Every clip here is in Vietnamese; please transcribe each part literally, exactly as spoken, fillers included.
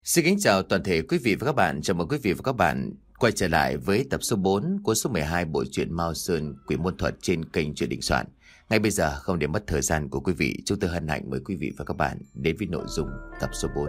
Xin kính chào toàn thể quý vị và các bạn. Chào mừng quý vị và các bạn quay trở lại với tập số bốn của số mười hai bộ truyện Mao Sơn Quỷ Môn Thuật trên kênh Truyện Định Soạn. Ngay bây giờ không để mất thời gian của quý vị, chúng tôi hân hạnh mời quý vị và các bạn đến với nội dung tập số bốn.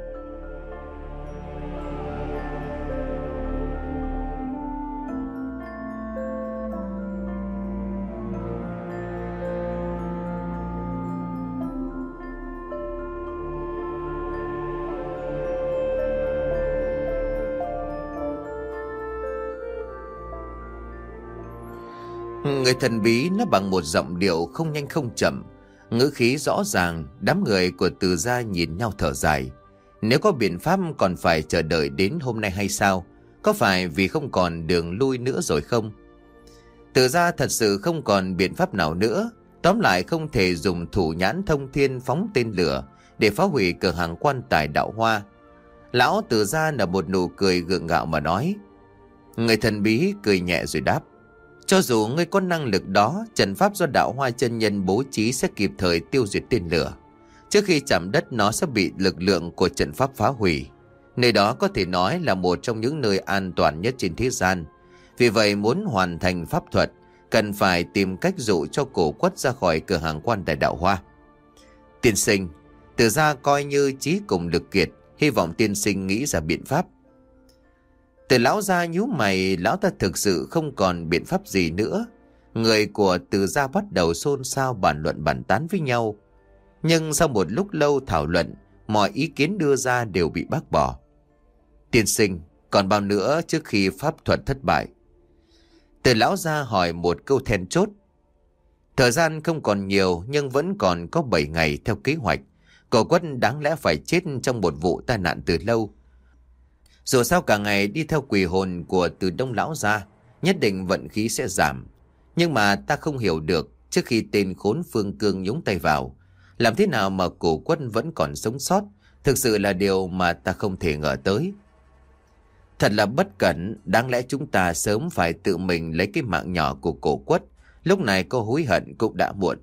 Người thần bí nói bằng một giọng điệu không nhanh không chậm, ngữ khí rõ ràng. Đám người của Từ gia nhìn nhau thở dài. Nếu có biện pháp còn phải chờ đợi đến hôm nay hay sao? Có phải vì không còn đường lui nữa rồi không? Từ gia thật sự không còn biện pháp nào nữa. Tóm lại không thể dùng thủ nhãn thông thiên phóng tên lửa để phá hủy cửa hàng quan tài Đạo Hoa. Lão Từ gia nở một nụ cười gượng gạo mà nói. Người thần bí cười nhẹ rồi đáp. Cho dù ngươi có năng lực đó, trận pháp do Đạo Hoa chân nhân bố trí sẽ kịp thời tiêu diệt tên lửa. Trước khi chạm đất nó sẽ bị lực lượng của trận pháp phá hủy. Nơi đó có thể nói là một trong những nơi an toàn nhất trên thế gian. Vì vậy muốn hoàn thành pháp thuật, cần phải tìm cách dụ cho cổ quất ra khỏi cửa hàng quan tài Đạo Hoa. Tiên sinh, Từ gia coi như chí cùng lực kiệt, hy vọng tiên sinh nghĩ ra biện pháp. Từ lão gia nhíu mày, lão ta thực sự không còn biện pháp gì nữa. Người của Từ gia bắt đầu xôn xao bàn luận bàn tán với nhau. Nhưng sau một lúc lâu thảo luận, mọi ý kiến đưa ra đều bị bác bỏ. Tiên sinh, còn bao nữa trước khi pháp thuật thất bại? Từ lão gia hỏi một câu then chốt. Thời gian không còn nhiều nhưng vẫn còn có bảy ngày theo kế hoạch. Cổ quất đáng lẽ phải chết trong một vụ tai nạn từ lâu. Dù sao cả ngày đi theo quỷ hồn của Từ Đông lão gia, nhất định vận khí sẽ giảm. Nhưng mà ta không hiểu được, trước khi tên khốn Phương Cương nhúng tay vào, làm thế nào mà cổ quất vẫn còn sống sót, thực sự là điều mà ta không thể ngờ tới. Thật là bất cẩn, đáng lẽ chúng ta sớm phải tự mình lấy cái mạng nhỏ của cổ quất, lúc này có hối hận cũng đã muộn.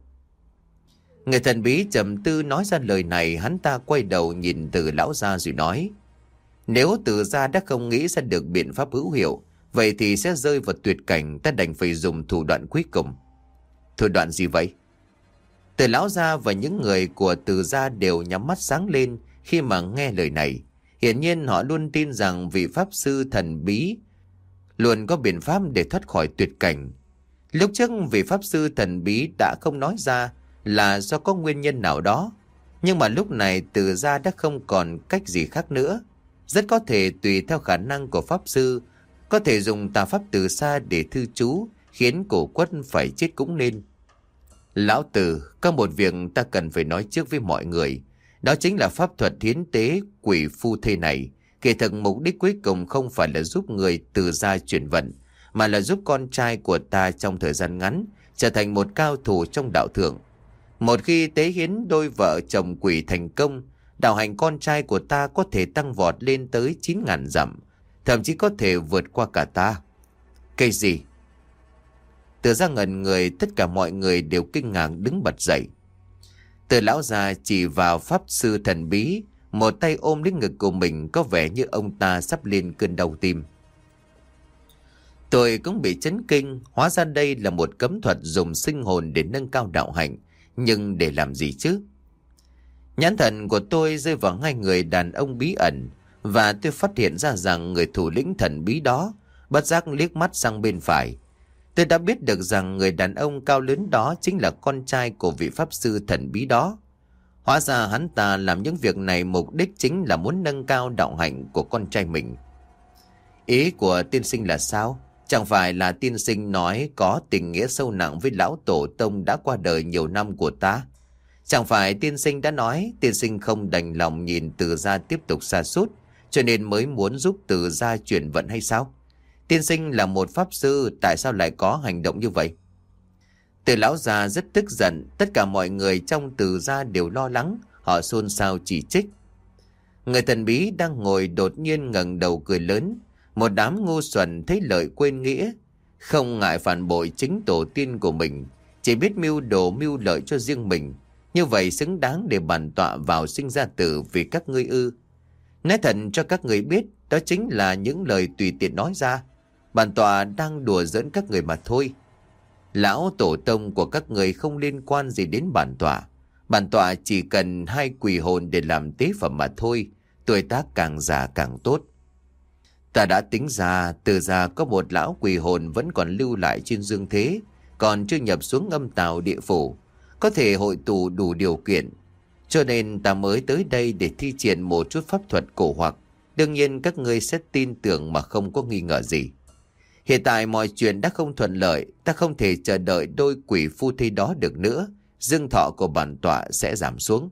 Người thần bí trầm tư nói ra lời này, hắn ta quay đầu nhìn Từ lão gia rồi nói. Nếu Từ gia đã không nghĩ ra được biện pháp hữu hiệu, vậy thì sẽ rơi vào tuyệt cảnh, ta đành phải dùng thủ đoạn cuối cùng. Thủ đoạn gì vậy? Từ lão gia và những người của Từ gia đều nhắm mắt sáng lên khi mà nghe lời này. Hiển nhiên họ luôn tin rằng vị pháp sư thần bí luôn có biện pháp để thoát khỏi tuyệt cảnh. Lúc trước vị pháp sư thần bí đã không nói ra là do có nguyên nhân nào đó, nhưng mà lúc này Từ gia đã không còn cách gì khác nữa. Rất có thể tùy theo khả năng của pháp sư, có thể dùng tà pháp từ xa để thư chú, khiến cổ quất phải chết cũng nên. Lão Từ, có một việc ta cần phải nói trước với mọi người. Đó chính là pháp thuật hiến tế quỷ phu thê này. Kỳ thực mục đích cuối cùng không phải là giúp người Từ gia chuyển vận, mà là giúp con trai của ta trong thời gian ngắn trở thành một cao thủ trong đạo thượng. Một khi tế hiến đôi vợ chồng quỷ thành công, đạo hành con trai của ta có thể tăng vọt lên tới chín ngàn dặm, thậm chí có thể vượt qua cả ta. Cái gì? Từ gia ngẩn người, tất cả mọi người đều kinh ngạc đứng bật dậy. Từ lão già chỉ vào pháp sư thần bí, một tay ôm lấy ngực của mình, có vẻ như ông ta sắp lên cơn đau tim. Tôi cũng bị chấn kinh, hóa ra đây là một cấm thuật dùng sinh hồn để nâng cao đạo hạnh, nhưng để làm gì chứ? Nhãn thần của tôi rơi vào ngay người đàn ông bí ẩn, và tôi phát hiện ra rằng người thủ lĩnh thần bí đó bất giác liếc mắt sang bên phải. Tôi đã biết được rằng người đàn ông cao lớn đó chính là con trai của vị pháp sư thần bí đó. Hóa ra hắn ta làm những việc này mục đích chính là muốn nâng cao đạo hạnh của con trai mình. Ý của tiên sinh là sao? Chẳng phải là tiên sinh nói có tình nghĩa sâu nặng với lão tổ tông đã qua đời nhiều năm của ta? Chẳng phải tiên sinh đã nói tiên sinh không đành lòng nhìn Từ gia tiếp tục sa sút, cho nên mới muốn giúp Từ gia chuyển vận hay sao? Tiên sinh là một pháp sư, tại sao lại có hành động như vậy? Từ lão già rất tức giận, tất cả mọi người trong Từ gia đều lo lắng, họ xôn xao chỉ trích. Người thần bí đang ngồi đột nhiên ngẩng đầu cười lớn, một đám ngu xuẩn thấy lợi quên nghĩa, không ngại phản bội chính tổ tiên của mình, chỉ biết mưu đồ mưu lợi cho riêng mình. Như vậy xứng đáng để bản tọa vào sinh ra tử vì các ngươi ư? Nói thật cho các người biết, đó chính là những lời tùy tiện nói ra. Bản tọa đang đùa giỡn các người mà thôi. Lão tổ tông của các người không liên quan gì đến bản tọa. Bản tọa chỉ cần hai quỷ hồn để làm tế phẩm mà thôi. Tuổi tác càng già càng tốt. Ta đã tính ra, từ ra có một lão quỷ hồn vẫn còn lưu lại trên dương thế, còn chưa nhập xuống âm tào địa phủ, có thể hội tụ đủ điều kiện. Cho nên ta mới tới đây để thi triển một chút pháp thuật cổ hoặc. Đương nhiên các ngươi sẽ tin tưởng mà không có nghi ngờ gì. Hiện tại mọi chuyện đã không thuận lợi, ta không thể chờ đợi đôi quỷ phu thê đó được nữa. Dương thọ của bản tọa sẽ giảm xuống.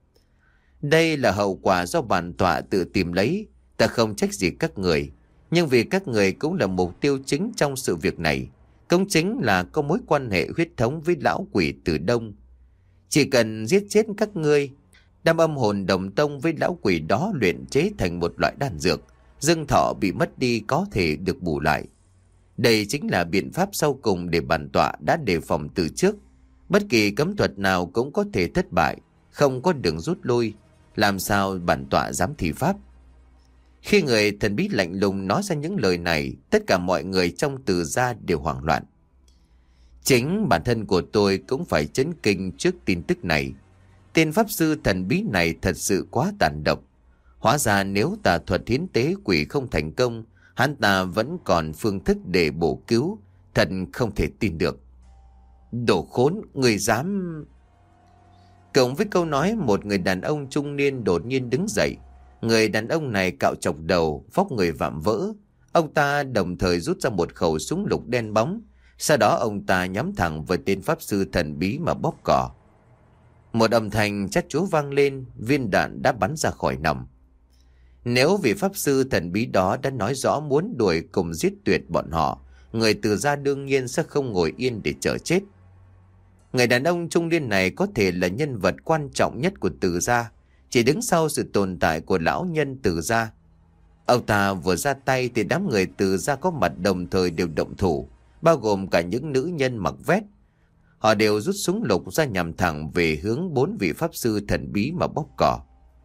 Đây là hậu quả do bản tọa tự tìm lấy. Ta không trách gì các người, nhưng vì các người cũng là mục tiêu chính trong sự việc này. Cũng chính là có mối quan hệ huyết thống với lão quỷ từ Đông. Chỉ cần giết chết các ngươi, đem âm hồn đồng tông với lão quỷ đó luyện chế thành một loại đan dược, dương thọ bị mất đi có thể được bù lại. Đây chính là biện pháp sau cùng để bản tọa đã đề phòng từ trước. Bất kỳ cấm thuật nào cũng có thể thất bại, không có đường rút lui. Làm sao bản tọa dám thi pháp? Khi người thần bí lạnh lùng nói ra những lời này, tất cả mọi người trong Từ gia đều hoảng loạn. Chính bản thân của tôi cũng phải chấn kinh trước tin tức này. Tên pháp sư thần bí này thật sự quá tàn độc. Hóa ra nếu tà thuật hiến tế quỷ không thành công, hắn ta vẫn còn phương thức để bổ cứu. Thật không thể tin được. Đồ khốn, người dám... Cộng với câu nói, một người đàn ông trung niên đột nhiên đứng dậy. Người đàn ông này cạo chọc đầu, vóc người vạm vỡ. Ông ta đồng thời rút ra một khẩu súng lục đen bóng. Sau đó ông ta nhắm thẳng vào tên pháp sư thần bí mà bóp cò. Một âm thanh chát chúa vang lên, viên đạn đã bắn ra khỏi nòng. Nếu vị pháp sư thần bí đó đã nói rõ muốn đuổi cùng giết tuyệt bọn họ, người Từ gia đương nhiên sẽ không ngồi yên để chờ chết. Người đàn ông trung niên này có thể là nhân vật quan trọng nhất của Từ gia, chỉ đứng sau sự tồn tại của lão nhân Từ gia. Ông ta vừa ra tay thì đám người Từ gia có mặt đồng thời đều động thủ, bao gồm cả những nữ nhân mặc vest. Họ đều rút súng lục ra nhằm thẳng về hướng bốn vị pháp sư thần bí mà bóp cò.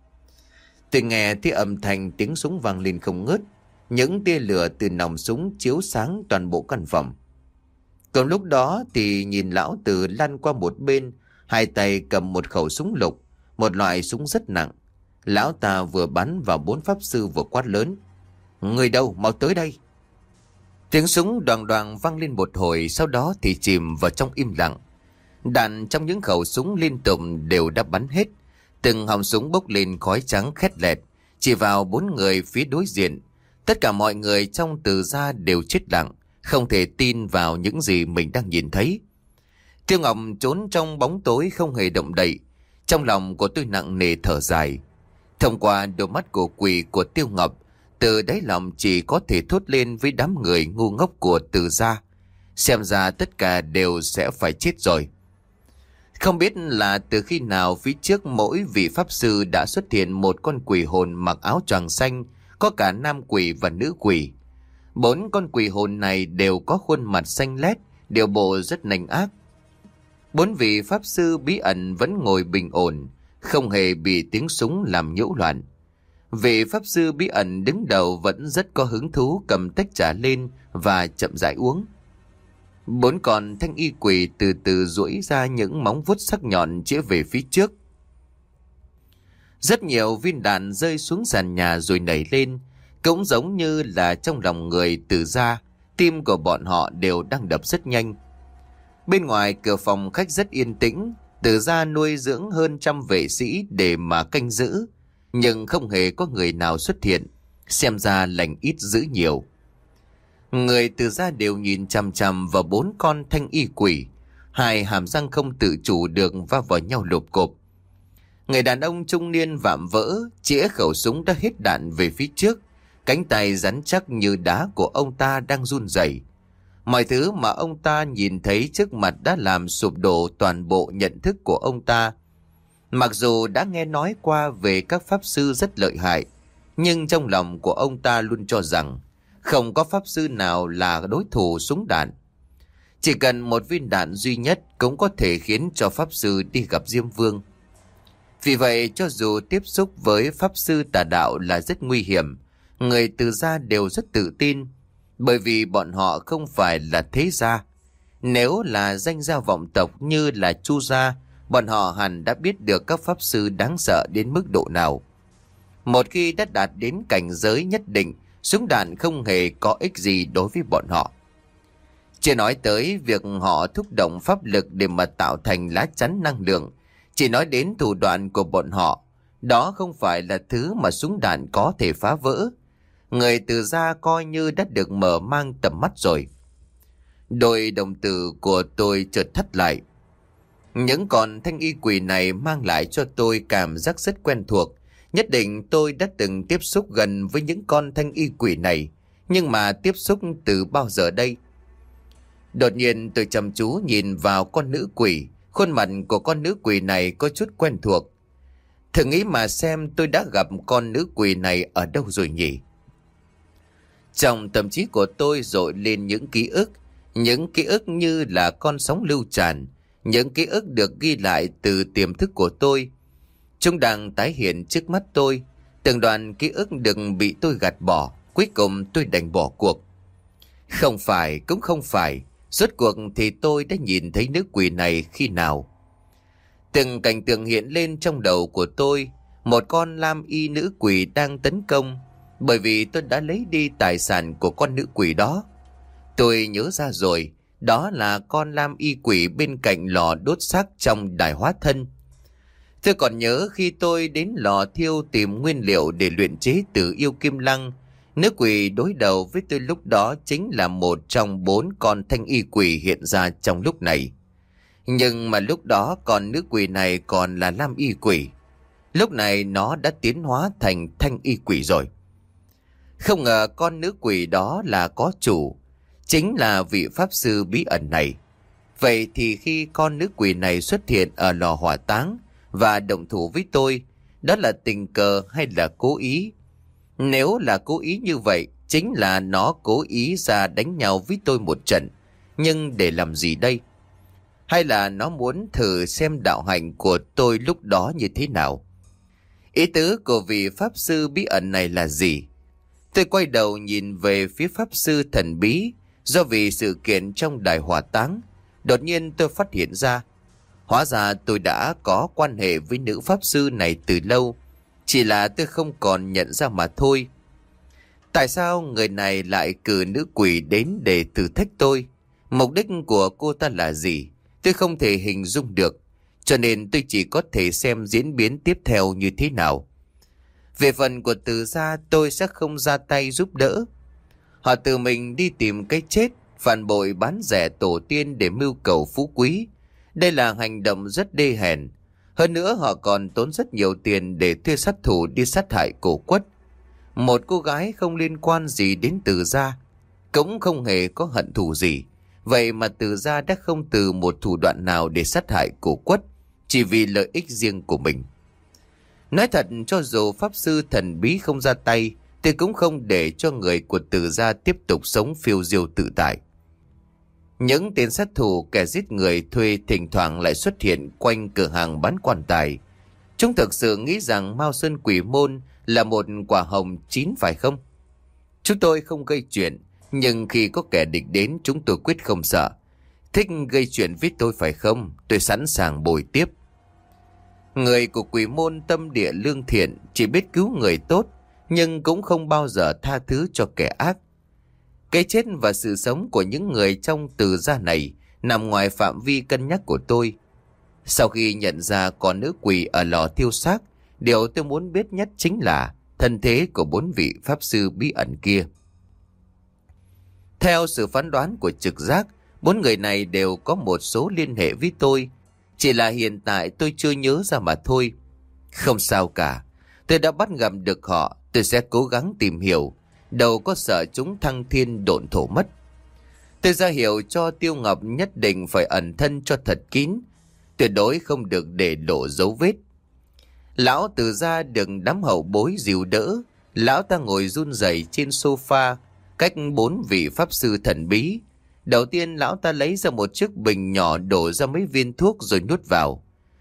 Tôi nghe thấy âm thanh tiếng súng vang lên không ngớt, những tia lửa từ nòng súng chiếu sáng toàn bộ căn phòng. Còn lúc đó thì nhìn lão Từ lăn qua một bên, hai tay cầm một khẩu súng lục, một loại súng rất nặng. Lão ta vừa bắn vào bốn pháp sư vừa quát lớn: "Người đâu, mau tới đây!" Tiếng súng đoàng đoàng vang lên một hồi, sau đó thì chìm vào trong im lặng. Đạn trong những khẩu súng liên tục đều đã bắn hết. Từng họng súng bốc lên khói trắng khét lẹt, chỉ vào bốn người phía đối diện. Tất cả mọi người trong Từ gia đều chết lặng, không thể tin vào những gì mình đang nhìn thấy. Tiêu Ngọc trốn trong bóng tối không hề động đậy. Trong lòng của tôi nặng nề thở dài. Thông qua đôi mắt của quỷ của Tiêu Ngọc, từ đáy lòng chỉ có thể thốt lên với đám người ngu ngốc của Từ gia: xem ra tất cả đều sẽ phải chết rồi. Không biết là từ khi nào phía trước mỗi vị pháp sư đã xuất hiện một con quỷ hồn mặc áo choàng xanh, có cả nam quỷ và nữ quỷ. Bốn con quỷ hồn này đều có khuôn mặt xanh lét, điều bộ rất nanh ác. Bốn vị pháp sư bí ẩn vẫn ngồi bình ổn, không hề bị tiếng súng làm nhiễu loạn. Vị pháp sư bí ẩn đứng đầu vẫn rất có hứng thú cầm tách trà lên và chậm rãi uống. Bốn con thanh y quỷ từ từ duỗi ra những móng vuốt sắc nhọn chĩa về phía trước. Rất nhiều viên đạn rơi xuống sàn nhà rồi nảy lên, cũng giống như là trong lòng người Từ gia, tim của bọn họ đều đang đập rất nhanh. Bên ngoài cửa phòng khách rất yên tĩnh. Từ gia nuôi dưỡng hơn trăm vệ sĩ để mà canh giữ, nhưng không hề có người nào xuất hiện, xem ra lành ít dữ nhiều. Người Từ gia đều nhìn chằm chằm vào bốn con thanh y quỷ, hai hàm răng không tự chủ được va vào nhau lộp cộp. Người đàn ông trung niên vạm vỡ chĩa khẩu súng đã hết đạn về phía trước, cánh tay rắn chắc như đá của ông ta đang run rẩy. Mọi thứ mà ông ta nhìn thấy trước mặt đã làm sụp đổ toàn bộ nhận thức của ông ta. Mặc dù đã nghe nói qua về các pháp sư rất lợi hại, nhưng trong lòng của ông ta luôn cho rằng không có pháp sư nào là đối thủ súng đạn. Chỉ cần một viên đạn duy nhất cũng có thể khiến cho pháp sư đi gặp Diêm Vương. Vì vậy cho dù tiếp xúc với pháp sư tà đạo là rất nguy hiểm, người Từ gia đều rất tự tin, bởi vì bọn họ không phải là thế gia. Nếu là danh gia vọng tộc như là Chu gia, bọn họ hẳn đã biết được các pháp sư đáng sợ đến mức độ nào. Một khi đã đạt đến cảnh giới nhất định, súng đạn không hề có ích gì đối với bọn họ. Chưa nói tới việc họ thúc động pháp lực để mà tạo thành lá chắn năng lượng, chỉ nói đến thủ đoạn của bọn họ, đó không phải là thứ mà súng đạn có thể phá vỡ. Người Từ gia coi như đã được mở mang tầm mắt rồi. Đôi đồng tử của tôi chợt thắt lại. Những con thanh y quỷ này mang lại cho tôi cảm giác rất quen thuộc. Nhất định tôi đã từng tiếp xúc gần với những con thanh y quỷ này, nhưng mà tiếp xúc từ bao giờ đây? Đột nhiên tôi chăm chú nhìn vào con nữ quỷ. Khuôn mặt của con nữ quỷ này có chút quen thuộc. Thử nghĩ mà xem tôi đã gặp con nữ quỷ này ở đâu rồi nhỉ? Trong tâm trí của tôi dội lên những ký ức, những ký ức như là con sóng lưu tràn, những ký ức được ghi lại từ tiềm thức của tôi. Chúng đang tái hiện trước mắt tôi, từng đoạn ký ức đừng bị tôi gạt bỏ, cuối cùng tôi đành bỏ cuộc. Không phải, cũng không phải, rốt cuộc thì tôi đã nhìn thấy nữ quỷ này khi nào? Từng cảnh tượng hiện lên trong đầu của tôi, một con lam y nữ quỷ đang tấn công, bởi vì tôi đã lấy đi tài sản của con nữ quỷ đó. Tôi nhớ ra rồi, đó là con lam y quỷ bên cạnh lò đốt xác trong đài hóa thân. Tôi còn nhớ khi tôi đến lò thiêu tìm nguyên liệu để luyện chế Tử Yêu Kim Lăng, nữ quỷ đối đầu với tôi lúc đó chính là một trong bốn con thanh y quỷ hiện ra trong lúc này. Nhưng mà lúc đó con nữ quỷ này còn là lam y quỷ. Lúc này nó đã tiến hóa thành thanh y quỷ rồi. Không ngờ con nữ quỷ đó là có chủ, chính là vị pháp sư bí ẩn này. Vậy thì khi con nữ quỷ này xuất hiện ở lò hỏa táng và động thủ với tôi, đó là tình cờ hay là cố ý? Nếu là cố ý như vậy, chính là nó cố ý ra đánh nhau với tôi một trận. Nhưng để làm gì đây? Hay là nó muốn thử xem đạo hạnh của tôi lúc đó như thế nào? Ý tứ của vị pháp sư bí ẩn này là gì? Tôi quay đầu nhìn về phía pháp sư thần bí. Do vì sự kiện trong đài hỏa táng, đột nhiên tôi phát hiện ra, hóa ra tôi đã có quan hệ với nữ pháp sư này từ lâu, chỉ là tôi không còn nhận ra mà thôi. Tại sao người này lại cử nữ quỷ đến để thử thách tôi? Mục đích của cô ta là gì? Tôi không thể hình dung được, cho nên tôi chỉ có thể xem diễn biến tiếp theo như thế nào. Về phần của Từ gia, tôi sẽ không ra tay giúp đỡ. Họ tự mình đi tìm cái chết, phản bội bán rẻ tổ tiên để mưu cầu phú quý. Đây là hành động rất đê hèn. Hơn nữa họ còn tốn rất nhiều tiền để thuê sát thủ đi sát hại Cổ Quất. Một cô gái không liên quan gì đến Từ gia, cũng không hề có hận thù gì. Vậy mà Từ gia đã không từ một thủ đoạn nào để sát hại Cổ Quất, chỉ vì lợi ích riêng của mình. Nói thật, cho dù pháp sư thần bí không ra tay, tôi cũng không để cho người của Từ gia tiếp tục sống phiêu diêu tự tại. Những tên sát thủ kẻ giết người thuê thỉnh thoảng lại xuất hiện quanh cửa hàng bán quan tài. Chúng thực sự nghĩ rằng Mao Sơn Quỷ Môn là một quả hồng chín phải không? Chúng tôi không gây chuyện, nhưng khi có kẻ địch đến chúng tôi quyết không sợ. Thích gây chuyện với tôi phải không? Tôi sẵn sàng bồi tiếp. Người của Quỷ Môn tâm địa lương thiện, chỉ biết cứu người tốt, nhưng cũng không bao giờ tha thứ cho kẻ ác. Cái chết và sự sống của những người trong Từ gia này nằm ngoài phạm vi cân nhắc của tôi. Sau khi nhận ra con nữ quỷ ở lò thiêu xác, điều tôi muốn biết nhất chính là thân thế của bốn vị pháp sư bí ẩn kia. Theo sự phán đoán của trực giác, bốn người này đều có một số liên hệ với tôi. Chỉ là hiện tại tôi chưa nhớ ra mà thôi. Không sao cả, tôi đã bắt gặp được họ, tôi sẽ cố gắng tìm hiểu. Đâu có sợ chúng thăng thiên độn thổ mất. Tôi ra hiệu cho Tiêu Ngọc nhất định phải ẩn thân cho thật kín, tuyệt đối không được để lộ dấu vết. Lão Từ gia đừng đám hậu bối dìu đỡ. Lão ta ngồi run rẩy trên sofa, cách bốn vị pháp sư thần bí. Đầu tiên lão ta lấy ra một chiếc bình nhỏ, đổ ra mấy viên thuốc rồi nuốt vào.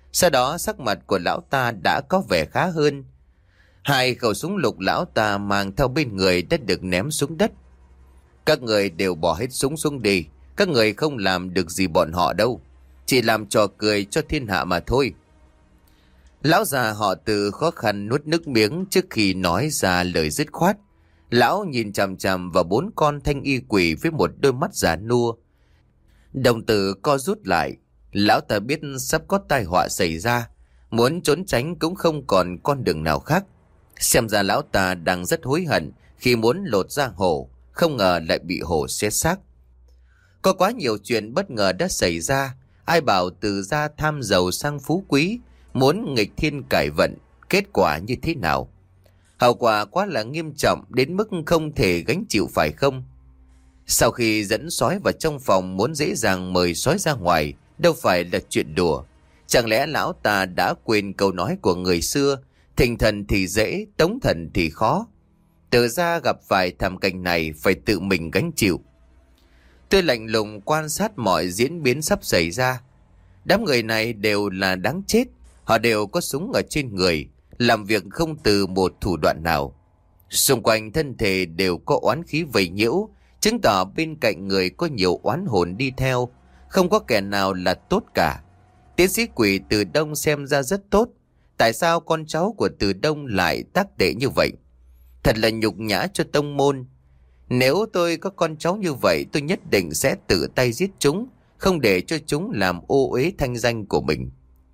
Sau đó sắc mặt của lão ta đã có vẻ khá hơn. Hai khẩu súng lục lão ta mang theo bên người đã được ném xuống đất. Các người đều bỏ hết súng xuống đi. Các người không làm được gì bọn họ đâu. Chỉ làm trò cười cho thiên hạ mà thôi. Lão già họ Từ khó khăn nuốt nước miếng trước khi nói ra lời dứt khoát. Lão nhìn chằm chằm vào bốn con thanh y quỷ với một đôi mắt già nua. Đồng tử co rút lại. Lão ta biết sắp có tai họa xảy ra. Muốn trốn tránh cũng không còn con đường nào khác. Xem ra lão ta đang rất hối hận khi muốn lột ra hổ, không ngờ lại bị hổ xé xác. Có quá nhiều chuyện bất ngờ đã xảy ra. Ai bảo Từ gia tham giàu sang phú quý, muốn nghịch thiên cải vận, kết quả như thế nào? Hậu quả quá là nghiêm trọng đến mức không thể gánh chịu phải không? Sau khi dẫn sói vào trong phòng muốn dễ dàng mời sói ra ngoài, đâu phải là chuyện đùa. Chẳng lẽ lão ta đã quên câu nói của người xưa, thỉnh thần thì dễ, tống thần thì khó. Từ ra gặp phải thảm cảnh này phải tự mình gánh chịu. Tôi lạnh lùng quan sát mọi diễn biến sắp xảy ra. Đám người này đều là đáng chết. Họ đều có súng ở trên người, làm việc không từ một thủ đoạn nào. Xung quanh thân thể đều có oán khí vây nhiễu, chứng tỏ bên cạnh người có nhiều oán hồn đi theo. Không có kẻ nào là tốt cả. Tiến sĩ Quỷ Từ Đông xem ra rất tốt. Tại sao con cháu của Từ Đông lại tác tệ như vậy? Thật là nhục nhã cho tông môn. Nếu tôi có con cháu như vậy, tôi nhất định sẽ tự tay giết chúng, không để cho chúng làm ô uế thanh danh của mình.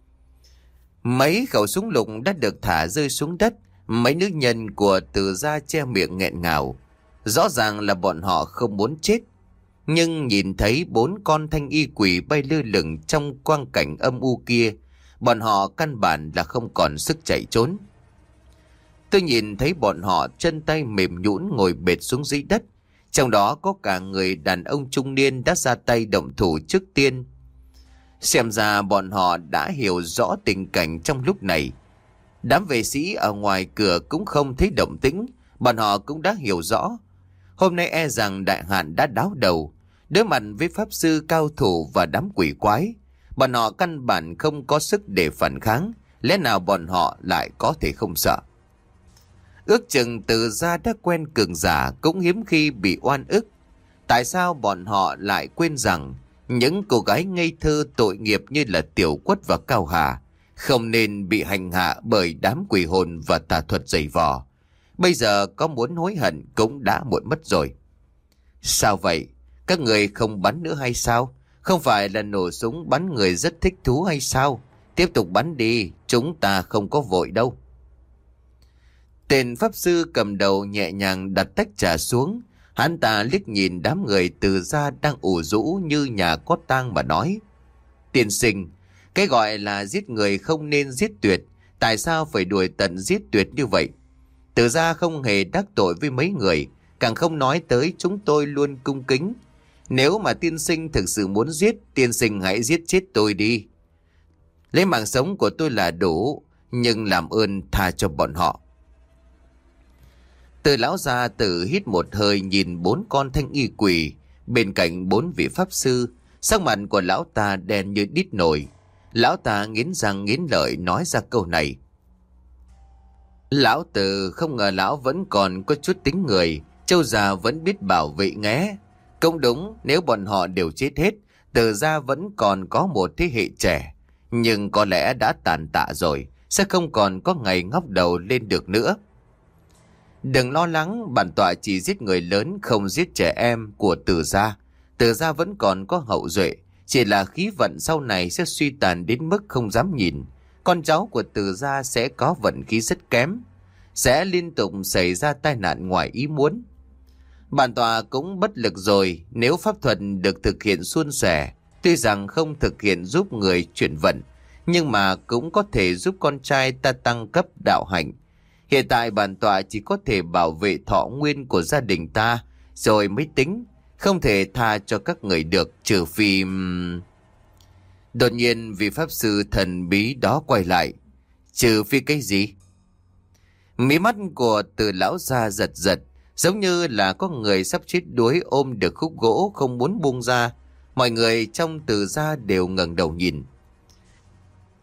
Mấy khẩu súng lục đã được thả rơi xuống đất. Mấy nữ nhân của Từ gia che miệng nghẹn ngào. Rõ ràng là bọn họ không muốn chết. Nhưng nhìn thấy bốn con thanh y quỷ bay lơ lửng trong quang cảnh âm u kia, bọn họ căn bản là không còn sức chạy trốn. Tôi nhìn thấy bọn họ chân tay mềm nhũn ngồi bệt xuống dưới đất. Trong đó có cả người đàn ông trung niên đã ra tay động thủ trước tiên. Xem ra bọn họ đã hiểu rõ tình cảnh trong lúc này. Đám vệ sĩ ở ngoài cửa cũng không thấy động tĩnh. Bọn họ cũng đã hiểu rõ. Hôm nay e rằng đại hạn đã đáo đầu. Đối mặt với pháp sư cao thủ và đám quỷ quái, bọn họ căn bản không có sức để phản kháng. Lẽ nào bọn họ lại có thể không sợ? Ước chừng Từ gia đã quen cường giả, cũng hiếm khi bị oan ức. Tại sao bọn họ lại quên rằng những cô gái ngây thơ tội nghiệp như là Tiểu Quất và Cao Hà không nên bị hành hạ bởi đám quỷ hồn và tà thuật giày vò? Bây giờ có muốn hối hận cũng đã muộn mất rồi. Sao vậy? Các người không bắn nữa hay sao? Không phải là nổ súng bắn người rất thích thú hay sao? Tiếp tục bắn đi, chúng ta không có vội đâu. Tên pháp sư cầm đầu nhẹ nhàng đặt tách trà xuống. Hắn ta liếc nhìn đám người Từ gia đang ủ rũ như nhà có tang mà nói: Tiên sinh, cái gọi là giết người không nên giết tuyệt. Tại sao phải đuổi tận giết tuyệt như vậy? Từ gia không hề đắc tội với mấy người, càng không nói tới chúng tôi luôn cung kính. Nếu mà tiên sinh thực sự muốn giết, tiên sinh hãy giết chết tôi đi. Lấy mạng sống của tôi là đủ, nhưng làm ơn tha cho bọn họ. Từ lão gia Tử hít một hơi nhìn bốn con thanh y quỷ bên cạnh bốn vị pháp sư. Sắc mặt của lão ta đen như đít nồi. Lão ta nghiến răng nghiến lợi nói ra câu này: Lão Tử không ngờ lão vẫn còn có chút tính người. Châu già vẫn biết bảo vệ nghé. Cũng đúng, nếu bọn họ đều chết hết, Từ gia vẫn còn có một thế hệ trẻ. Nhưng có lẽ đã tàn tạ rồi, sẽ không còn có ngày ngóc đầu lên được nữa. Đừng lo lắng, bản tọa chỉ giết người lớn, không giết trẻ em của Từ gia. Từ gia vẫn còn có hậu duệ, chỉ là khí vận sau này sẽ suy tàn đến mức không dám nhìn. Con cháu của Từ gia sẽ có vận khí rất kém, sẽ liên tục xảy ra tai nạn ngoài ý muốn. Bản tọa cũng bất lực rồi. Nếu pháp thuật được thực hiện suôn sẻ, tuy rằng không thực hiện giúp người chuyển vận, nhưng mà cũng có thể giúp con trai ta tăng cấp đạo hạnh. Hiện tại bản tọa chỉ có thể bảo vệ thọ nguyên của gia đình ta rồi mới tính, không thể tha cho các người được, trừ phi... Đột nhiên vị pháp sư thần bí đó quay lại: Trừ phi cái gì? Mí mắt của Từ lão gia giật giật, giống như là có người sắp chết đuối ôm được khúc gỗ không muốn buông ra. Mọi người trong Từ gia đều ngẩng đầu nhìn.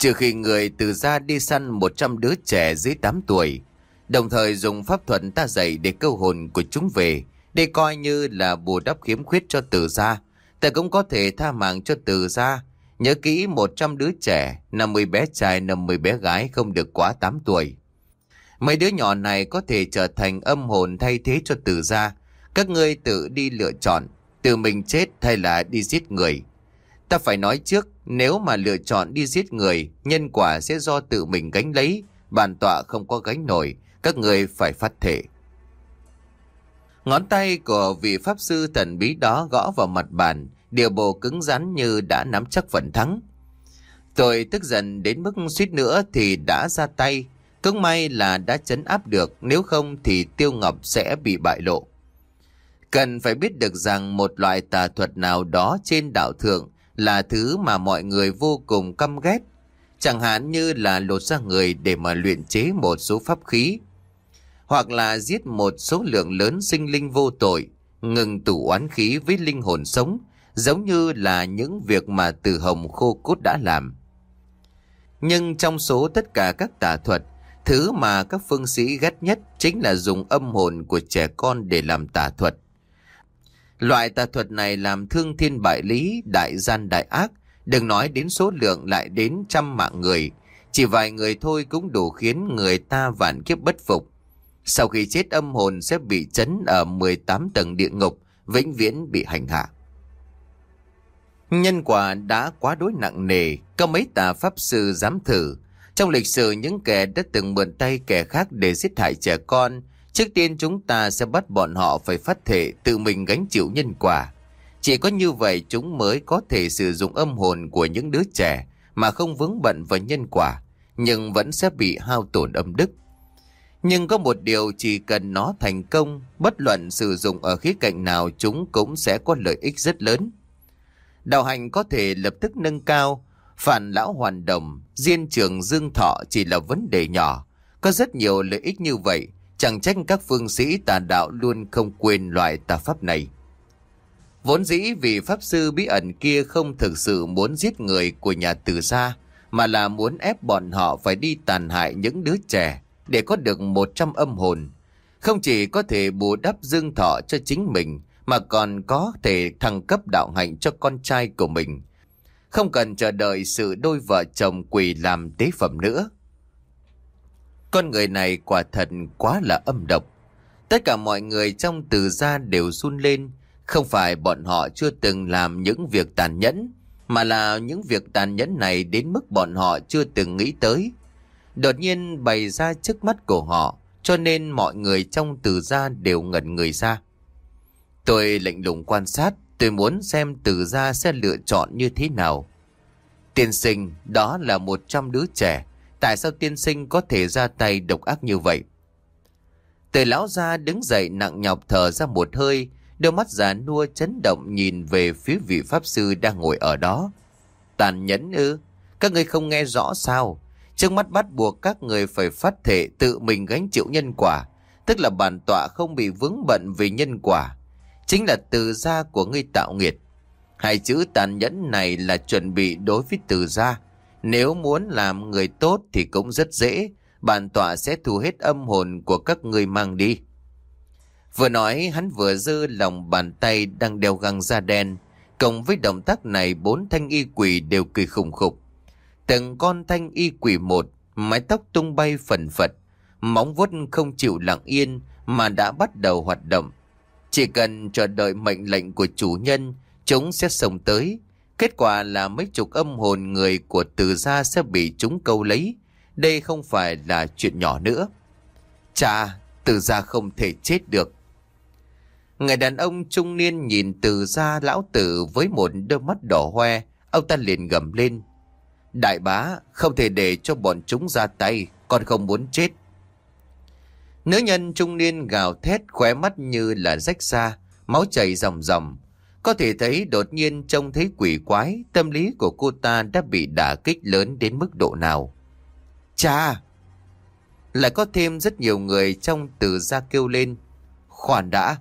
Trừ khi người từ gia đi săn một trăm đứa trẻ dưới tám tuổi, đồng thời dùng pháp thuật ta dạy để câu hồn của chúng về, đây coi như là bù đắp khiếm khuyết cho từ gia. Ta cũng có thể tha mạng cho từ gia. Nhớ kỹ, một trăm đứa trẻ, năm mươi bé trai, năm mươi bé gái, không được quá tám tuổi. Mấy đứa nhỏ này có thể trở thành âm hồn thay thế cho từ gia. Các ngươi tự đi lựa chọn, tự mình chết hay là đi giết người. Ta phải nói trước, nếu mà lựa chọn đi giết người, nhân quả sẽ do tự mình gánh lấy, bản tọa không có gánh nổi, các ngươi phải phát thệ. Ngón tay của vị pháp sư thần bí đó gõ vào mặt bàn, điều bộ cứng rắn như đã nắm chắc phần thắng. Tôi tức giận đến mức suýt nữa thì đã ra tay. Cũng may là đã trấn áp được, nếu không thì Tiêu Ngọc sẽ bị bại lộ. Cần phải biết được rằng một loại tà thuật nào đó trên đạo thượng là thứ mà mọi người vô cùng căm ghét. Chẳng hạn như là lột da người để mà luyện chế một số pháp khí, hoặc là giết một số lượng lớn sinh linh vô tội, ngừng tụ oán khí với linh hồn sống, giống như là những việc mà Từ Hồng Khô Cốt đã làm. Nhưng trong số tất cả các tà thuật, thứ mà các phương sĩ ghét nhất chính là dùng âm hồn của trẻ con để làm tà thuật. Loại tà thuật này làm thương thiên bại lý, đại gian đại ác, đừng nói đến số lượng lại đến trăm mạng người. Chỉ vài người thôi cũng đủ khiến người ta vạn kiếp bất phục. Sau khi chết, âm hồn sẽ bị trấn ở mười tám tầng địa ngục, vĩnh viễn bị hành hạ. Nhân quả đã quá đối nặng nề, có mấy tà pháp sư dám thử. Trong lịch sử, những kẻ đã từng mượn tay kẻ khác để giết hại trẻ con, trước tiên chúng ta sẽ bắt bọn họ phải phát thệ tự mình gánh chịu nhân quả. Chỉ có như vậy chúng mới có thể sử dụng âm hồn của những đứa trẻ mà không vướng bận vào nhân quả, nhưng vẫn sẽ bị hao tổn âm đức. Nhưng có một điều, chỉ cần nó thành công, bất luận sử dụng ở khía cạnh nào, chúng cũng sẽ có lợi ích rất lớn. Đạo hạnh có thể lập tức nâng cao, phản lão hoàn đồng, diên trường dương thọ chỉ là vấn đề nhỏ. Có rất nhiều lợi ích như vậy, chẳng trách các phương sĩ tà đạo luôn không quên loại tà pháp này. Vốn dĩ vị pháp sư bí ẩn kia không thực sự muốn giết người của nhà Từ gia, mà là muốn ép bọn họ phải đi tàn hại những đứa trẻ để có được một trăm âm hồn. Không chỉ có thể bù đắp dương thọ cho chính mình, mà còn có thể thăng cấp đạo hạnh cho con trai của mình. Không cần chờ đợi sự đôi vợ chồng quỳ làm tế phẩm nữa. Con người này quả thật quá là âm độc. Tất cả mọi người trong Từ gia đều run lên. Không phải bọn họ chưa từng làm những việc tàn nhẫn, mà là những việc tàn nhẫn này đến mức bọn họ chưa từng nghĩ tới, đột nhiên bày ra trước mắt của họ, cho nên mọi người trong Từ gia đều ngẩn người ra. Tôi lạnh lùng quan sát, tôi muốn xem Từ gia sẽ lựa chọn như thế nào. Tiên sinh, đó là một trăm đứa trẻ, tại sao tiên sinh có thể ra tay độc ác như vậy? Từ lão gia đứng dậy nặng nhọc thở ra một hơi, đôi mắt già nua chấn động nhìn về phía vị pháp sư đang ngồi ở đó. Tàn nhẫn ư? Các ngươi không nghe rõ sao? Trước mắt bắt buộc các người phải phát thệ tự mình gánh chịu nhân quả, tức là bản tọa không bị vướng bận vì nhân quả, chính là Từ gia của ngươi tạo nghiệt. Hai chữ tàn nhẫn này là chuẩn bị đối với Từ gia. Nếu muốn làm người tốt thì cũng rất dễ, bản tọa sẽ thu hết âm hồn của các ngươi mang đi. Vừa nói, hắn vừa giơ lòng bàn tay đang đeo găng da đen. Cộng với động tác này, bốn thanh y quỷ đều cười khùng khục. Từng con thanh y quỷ một, mái tóc tung bay phần phật, móng vuốt không chịu lặng yên mà đã bắt đầu hoạt động. Chỉ cần chờ đợi mệnh lệnh của chủ nhân, chúng sẽ xông tới. Kết quả là mấy chục âm hồn người của Từ gia sẽ bị chúng câu lấy. Đây không phải là chuyện nhỏ nữa. Chà, Từ gia không thể chết được. Người đàn ông trung niên nhìn Từ gia lão tử với một đôi mắt đỏ hoe, ông ta liền gầm lên. Đại bá, không thể để cho bọn chúng ra tay, con không muốn chết. Nữ nhân trung niên gào thét, khóe mắt như là rách ra, máu chảy ròng ròng. Có thể thấy đột nhiên trông thấy quỷ quái, tâm lý của cô ta đã bị đả kích lớn đến mức độ nào. Cha! Lại có thêm rất nhiều người trong Từ gia kêu lên. Khoan đã!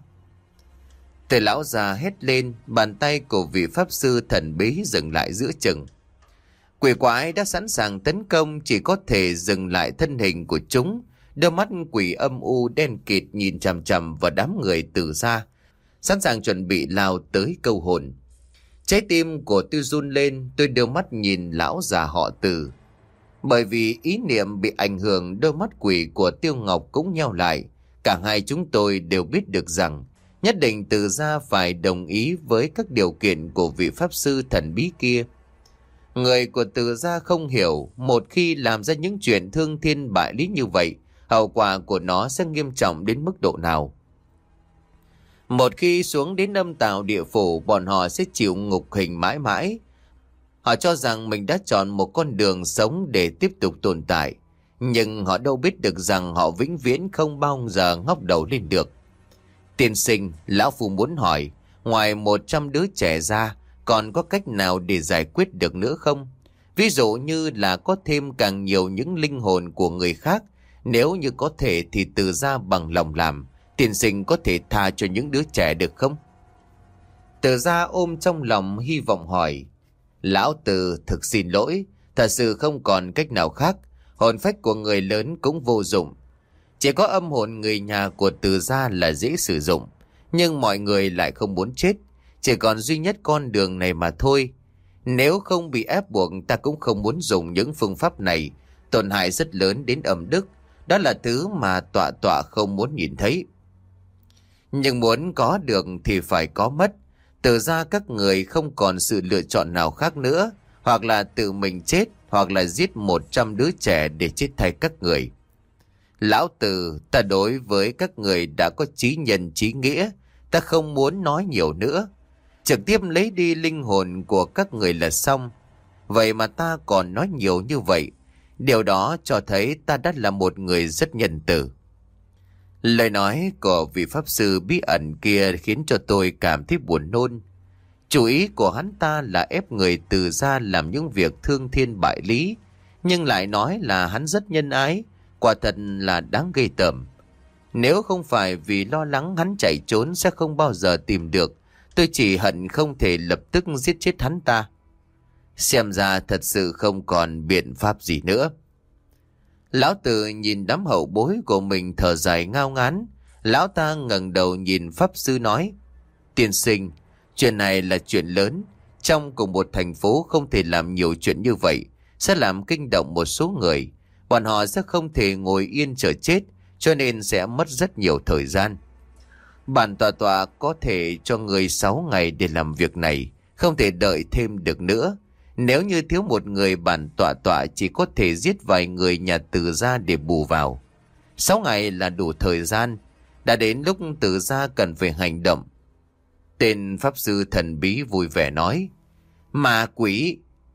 Từ lão già hét lên, bàn tay của vị pháp sư thần bí dừng lại giữa chừng. Quỷ quái đã sẵn sàng tấn công, chỉ có thể dừng lại thân hình của chúng. Đôi mắt quỷ âm u đen kịt nhìn chằm chằm vào đám người Từ Gia, sẵn sàng chuẩn bị lao tới câu hồn. Trái tim của tôi run lên, tôi đưa mắt nhìn lão già họ Từ. Bởi vì ý niệm bị ảnh hưởng, đôi mắt quỷ của Tiêu Ngọc cũng nheo lại. Cả hai chúng tôi đều biết được rằng nhất định Từ Gia phải đồng ý với các điều kiện của vị pháp sư thần bí kia. Người của Từ Gia không hiểu, một khi làm ra những chuyện thương thiên bại lý như vậy, hậu quả của nó sẽ nghiêm trọng đến mức độ nào. Một khi xuống đến âm tào địa phủ, bọn họ sẽ chịu ngục hình mãi mãi. Họ cho rằng mình đã chọn một con đường sống để tiếp tục tồn tại, nhưng họ đâu biết được rằng họ vĩnh viễn không bao giờ ngóc đầu lên được. Tiên sinh, lão phu muốn hỏi, ngoài một trăm đứa trẻ ra, còn có cách nào để giải quyết được nữa không? Ví dụ như là có thêm càng nhiều những linh hồn của người khác. Nếu như có thể thì Từ Gia bằng lòng làm. Tiên sinh có thể tha cho những đứa trẻ được không? Từ Gia ôm trong lòng hy vọng hỏi. Lão Từ, thực xin lỗi, thật sự không còn cách nào khác. Hồn phách của người lớn cũng vô dụng. Chỉ có âm hồn người nhà của Từ Gia là dễ sử dụng. Nhưng mọi người lại không muốn chết. Chỉ còn duy nhất con đường này mà thôi. Nếu không bị ép buộc, ta cũng không muốn dùng những phương pháp này. Tổn hại rất lớn đến âm đức. Đó là thứ mà tọa tọa không muốn nhìn thấy. Nhưng muốn có được thì phải có mất. Từ Gia các người không còn sự lựa chọn nào khác nữa. Hoặc là tự mình chết, hoặc là giết một trăm đứa trẻ để chết thay các người. Lão Từ, ta đối với các người đã có chí nhân chí nghĩa. Ta không muốn nói nhiều nữa. Trực tiếp lấy đi linh hồn của các người là xong. Vậy mà ta còn nói nhiều như vậy. Điều đó cho thấy ta đã là một người rất nhân từ. Lời nói của vị pháp sư bí ẩn kia khiến cho tôi cảm thấy buồn nôn. Chủ ý của hắn ta là ép người Từ Gia làm những việc thương thiên bại lý, nhưng lại nói là hắn rất nhân ái, quả thật là đáng ghê tởm. Nếu không phải vì lo lắng hắn chạy trốn sẽ không bao giờ tìm được, tôi chỉ hận không thể lập tức giết chết hắn ta. Xem ra thật sự không còn biện pháp gì nữa. Lão Từ nhìn đám hậu bối của mình thở dài ngao ngán. Lão ta ngẩng đầu nhìn pháp sư nói: Tiên sinh, chuyện này là chuyện lớn. Trong cùng một thành phố không thể làm nhiều chuyện như vậy, sẽ làm kinh động một số người. Bọn họ sẽ không thể ngồi yên chờ chết, cho nên sẽ mất rất nhiều thời gian. Bản tòa tòa có thể cho người sáu ngày để làm việc này, không thể đợi thêm được nữa. Nếu như thiếu một người, bản tọa tọa chỉ có thể giết vài người nhà Từ Gia để bù vào. Sáu ngày là đủ thời gian. Đã đến lúc Từ Gia cần phải hành động. Tên pháp sư thần bí vui vẻ nói: Ma quỷ!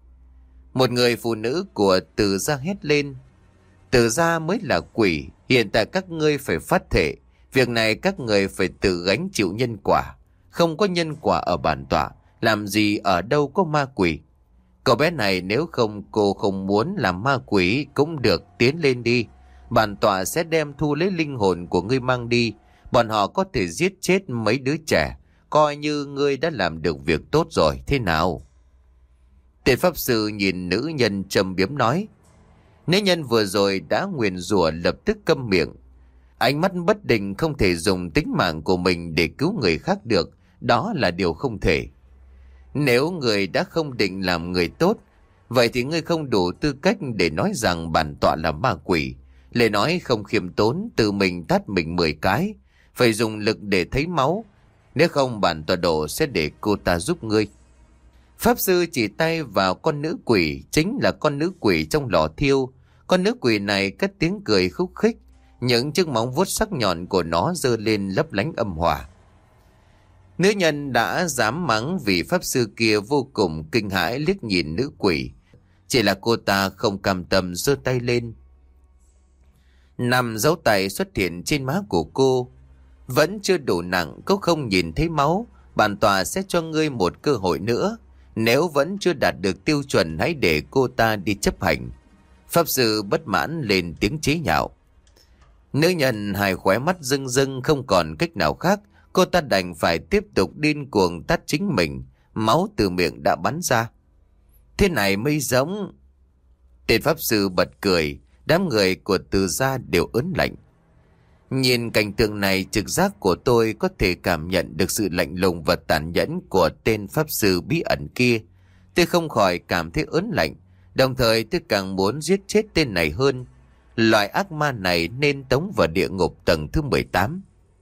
Một người phụ nữ của Từ Gia hét lên: Từ Gia mới là quỷ. Hiện tại các ngươi phải phát thể. Việc này các người phải tự gánh chịu nhân quả. Không có nhân quả ở bản tọa, làm gì ở đâu có ma quỷ. Cậu bé này, nếu không cô không muốn làm ma quỷ cũng được, tiến lên đi. Bản tọa sẽ đem thu lấy linh hồn của ngươi mang đi. Bọn họ có thể giết chết mấy đứa trẻ. Coi như ngươi đã làm được việc tốt rồi, thế nào? Tên pháp sư nhìn nữ nhân trầm biếm nói. Nữ nhân vừa rồi đã nguyền rủa lập tức câm miệng. Ánh mắt bất định, không thể dùng tính mạng của mình để cứu người khác được. Đó là điều không thể. Nếu người đã không định làm người tốt, vậy thì ngươi không đủ tư cách để nói rằng bản tọa là ma quỷ. Lời nói không khiêm tốn, tự mình tát mình mười cái, phải dùng lực để thấy máu. Nếu không, bản tọa độ sẽ để cô ta giúp ngươi. Pháp sư chỉ tay vào con nữ quỷ, chính là con nữ quỷ trong lò thiêu. Con nữ quỷ này cất tiếng cười khúc khích, những chiếc móng vuốt sắc nhọn của nó giơ lên lấp lánh âm hỏa. Nữ nhân đã dám mắng vì pháp sư kia vô cùng kinh hãi liếc nhìn nữ quỷ. Chỉ là cô ta không cam tâm giơ tay lên. Năm dấu tay xuất hiện trên má của cô. Vẫn chưa đủ nặng, cô không nhìn thấy máu. Bản tòa sẽ cho ngươi một cơ hội nữa. Nếu vẫn chưa đạt được tiêu chuẩn, hãy để cô ta đi chấp hành. Pháp sư bất mãn lên tiếng chế nhạo. Nữ nhân hai khóe mắt rưng rưng, không còn cách nào khác. Cô ta đành phải tiếp tục điên cuồng tát chính mình. Máu từ miệng đã bắn ra. Thế này mới giống. Tên pháp sư bật cười, đám người của Từ gia đều ớn lạnh. Nhìn cảnh tượng này, trực giác của tôi có thể cảm nhận được sự lạnh lùng và tàn nhẫn của tên pháp sư bí ẩn kia. Tôi không khỏi cảm thấy ớn lạnh, đồng thời tôi càng muốn giết chết tên này hơn. Loại ác ma này nên tống vào địa ngục tầng thứ mười tám.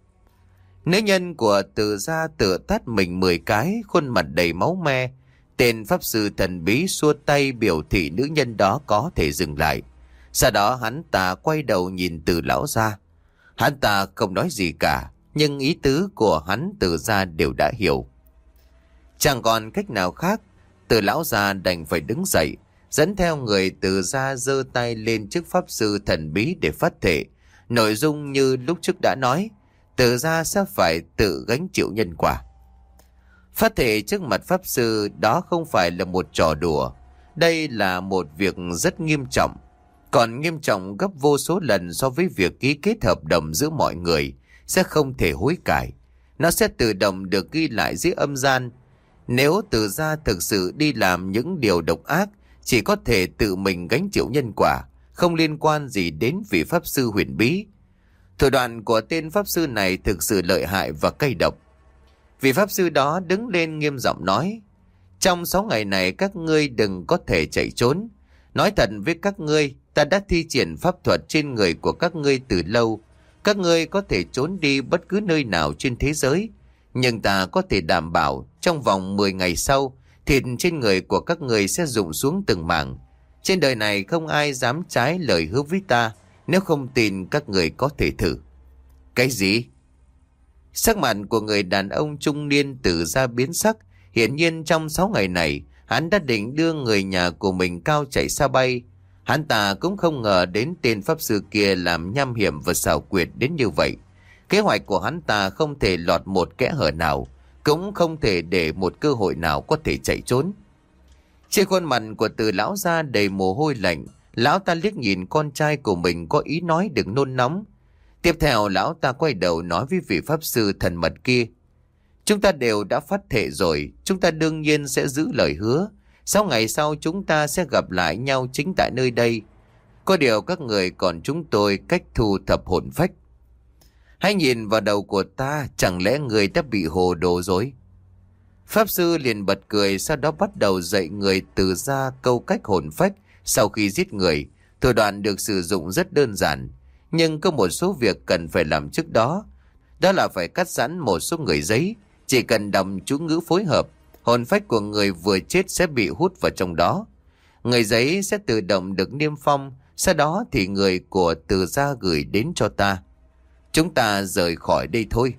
Nữ nhân của Từ gia tự tát mình mười cái, khuôn mặt đầy máu me. Tên pháp sư thần bí xua tay biểu thị nữ nhân đó có thể dừng lại. Sau đó hắn ta quay đầu nhìn Từ lão gia. Hắn ta không nói gì cả, nhưng ý tứ của hắn Từ gia đều đã hiểu. Chẳng còn cách nào khác, Từ lão gia đành phải đứng dậy, dẫn theo người Từ gia giơ tay lên trước pháp sư thần bí để phát thệ. Nội dung như lúc trước đã nói, Từ gia sẽ phải tự gánh chịu nhân quả. Phát thệ trước mặt pháp sư đó không phải là một trò đùa, đây là một việc rất nghiêm trọng, còn nghiêm trọng gấp vô số lần so với việc ký kết hợp đồng giữa mọi người, sẽ không thể hối cải. Nó sẽ tự động được ghi lại dưới âm gian. Nếu Từ gia thực sự đi làm những điều độc ác, chỉ có thể tự mình gánh chịu nhân quả, không liên quan gì đến vị pháp sư huyền bí. Thủ đoạn của tên pháp sư này thực sự lợi hại và cay độc. Vị pháp sư đó đứng lên nghiêm giọng nói, trong sáu ngày này các ngươi đừng có thể chạy trốn. Nói thật với các ngươi, ta đã thi triển pháp thuật trên người của các ngươi từ lâu. Các ngươi có thể trốn đi bất cứ nơi nào trên thế giới, nhưng ta có thể đảm bảo trong vòng mười ngày sau, thịt trên người của các ngươi sẽ rụng xuống từng mảng. Trên đời này không ai dám trái lời hứa với ta. Nếu không tin các người có thể thử. Cái gì? Sắc mặt của người đàn ông trung niên Từ gia biến sắc. Hiển nhiên trong sáu ngày này, hắn đã định đưa người nhà của mình cao chạy xa bay. Hắn ta cũng không ngờ đến tên pháp sư kia làm nham hiểm và xảo quyệt đến như vậy. Kế hoạch của hắn ta không thể lọt một kẽ hở nào, cũng không thể để một cơ hội nào có thể chạy trốn. Trên khuôn mặt của Từ lão gia đầy mồ hôi lạnh, lão ta liếc nhìn con trai của mình có ý nói đừng nôn nóng. Tiếp theo lão ta quay đầu nói với vị pháp sư thần mật kia, chúng ta đều đã phát thệ rồi, chúng ta đương nhiên sẽ giữ lời hứa. Sáu ngày sau chúng ta sẽ gặp lại nhau chính tại nơi đây. Có điều các người còn chúng tôi cách thu thập hồn phách. Hãy nhìn vào đầu của ta, chẳng lẽ người đã bị hồ đồ rồi? Pháp sư liền bật cười, sau đó bắt đầu dạy người Từ gia câu cách hồn phách. Sau khi giết người, thủ đoạn được sử dụng rất đơn giản, nhưng có một số việc cần phải làm trước đó. Đó là phải cắt sẵn một số người giấy, chỉ cần đọc chú ngữ phối hợp, hồn phách của người vừa chết sẽ bị hút vào trong đó. Người giấy sẽ tự động được niêm phong, sau đó thì người của Từ gia gửi đến cho ta. Chúng ta rời khỏi đây thôi.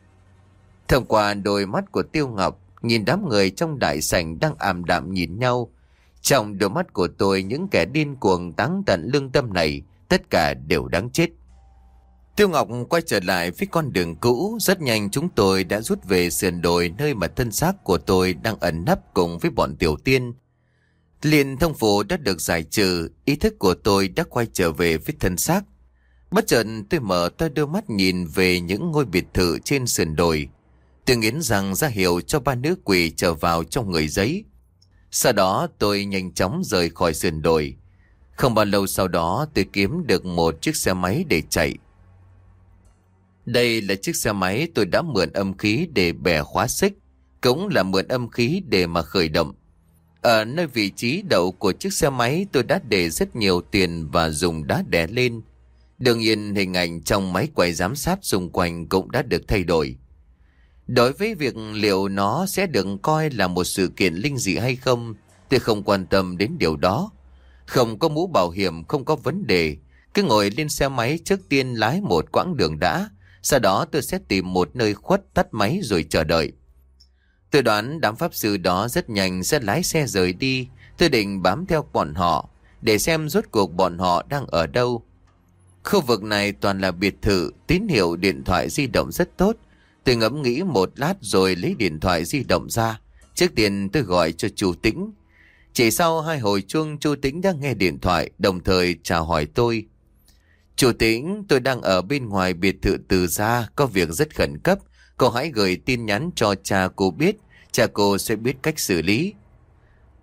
Thông qua đôi mắt của Tiêu Ngọc, nhìn đám người trong đại sảnh đang ảm đạm nhìn nhau. Trong đôi mắt của tôi, những kẻ điên cuồng táng tận lương tâm này, tất cả đều đáng chết. Tiêu Ngọc quay trở lại với con đường cũ. Rất nhanh chúng tôi đã rút về sườn đồi, nơi mà thân xác của tôi đang ẩn nấp cùng với bọn tiểu tiên. Liền thông phủ đã được giải trừ, ý thức của tôi đã quay trở về với thân xác. Bất chợt tôi mở to đôi mắt nhìn về những ngôi biệt thự trên sườn đồi. Tôi nghiến răng ra hiệu cho ba nữ quỷ trở vào trong người giấy. Sau đó tôi nhanh chóng rời khỏi sườn đồi. Không bao lâu sau đó tôi kiếm được một chiếc xe máy để chạy. Đây là chiếc xe máy tôi đã mượn âm khí để bẻ khóa xích, cũng là mượn âm khí để mà khởi động. Ở nơi vị trí đậu của chiếc xe máy tôi đã để rất nhiều tiền và dùng đá đè lên. Đương nhiên hình ảnh trong máy quay giám sát xung quanh cũng đã được thay đổi. Đối với việc liệu nó sẽ được coi là một sự kiện linh dị hay không, tôi không quan tâm đến điều đó. Không có mũ bảo hiểm không có vấn đề. Cứ ngồi lên xe máy trước tiên lái một quãng đường đã. Sau đó tôi sẽ tìm một nơi khuất tắt máy rồi chờ đợi. Tôi đoán đám pháp sư đó rất nhanh sẽ lái xe rời đi. Tôi định bám theo bọn họ để xem rốt cuộc bọn họ đang ở đâu. Khu vực này toàn là biệt thự, tín hiệu điện thoại di động rất tốt. Tôi ngẫm nghĩ một lát rồi lấy điện thoại di động ra. Trước tiên tôi gọi cho chú Tĩnh. Chỉ sau hai hồi chuông, chú Tĩnh đã nghe điện thoại, đồng thời chào hỏi tôi. Chú Tĩnh, tôi đang ở bên ngoài biệt thự Từ gia, có việc rất khẩn cấp. Cô hãy gửi tin nhắn cho cha cô biết, cha cô sẽ biết cách xử lý.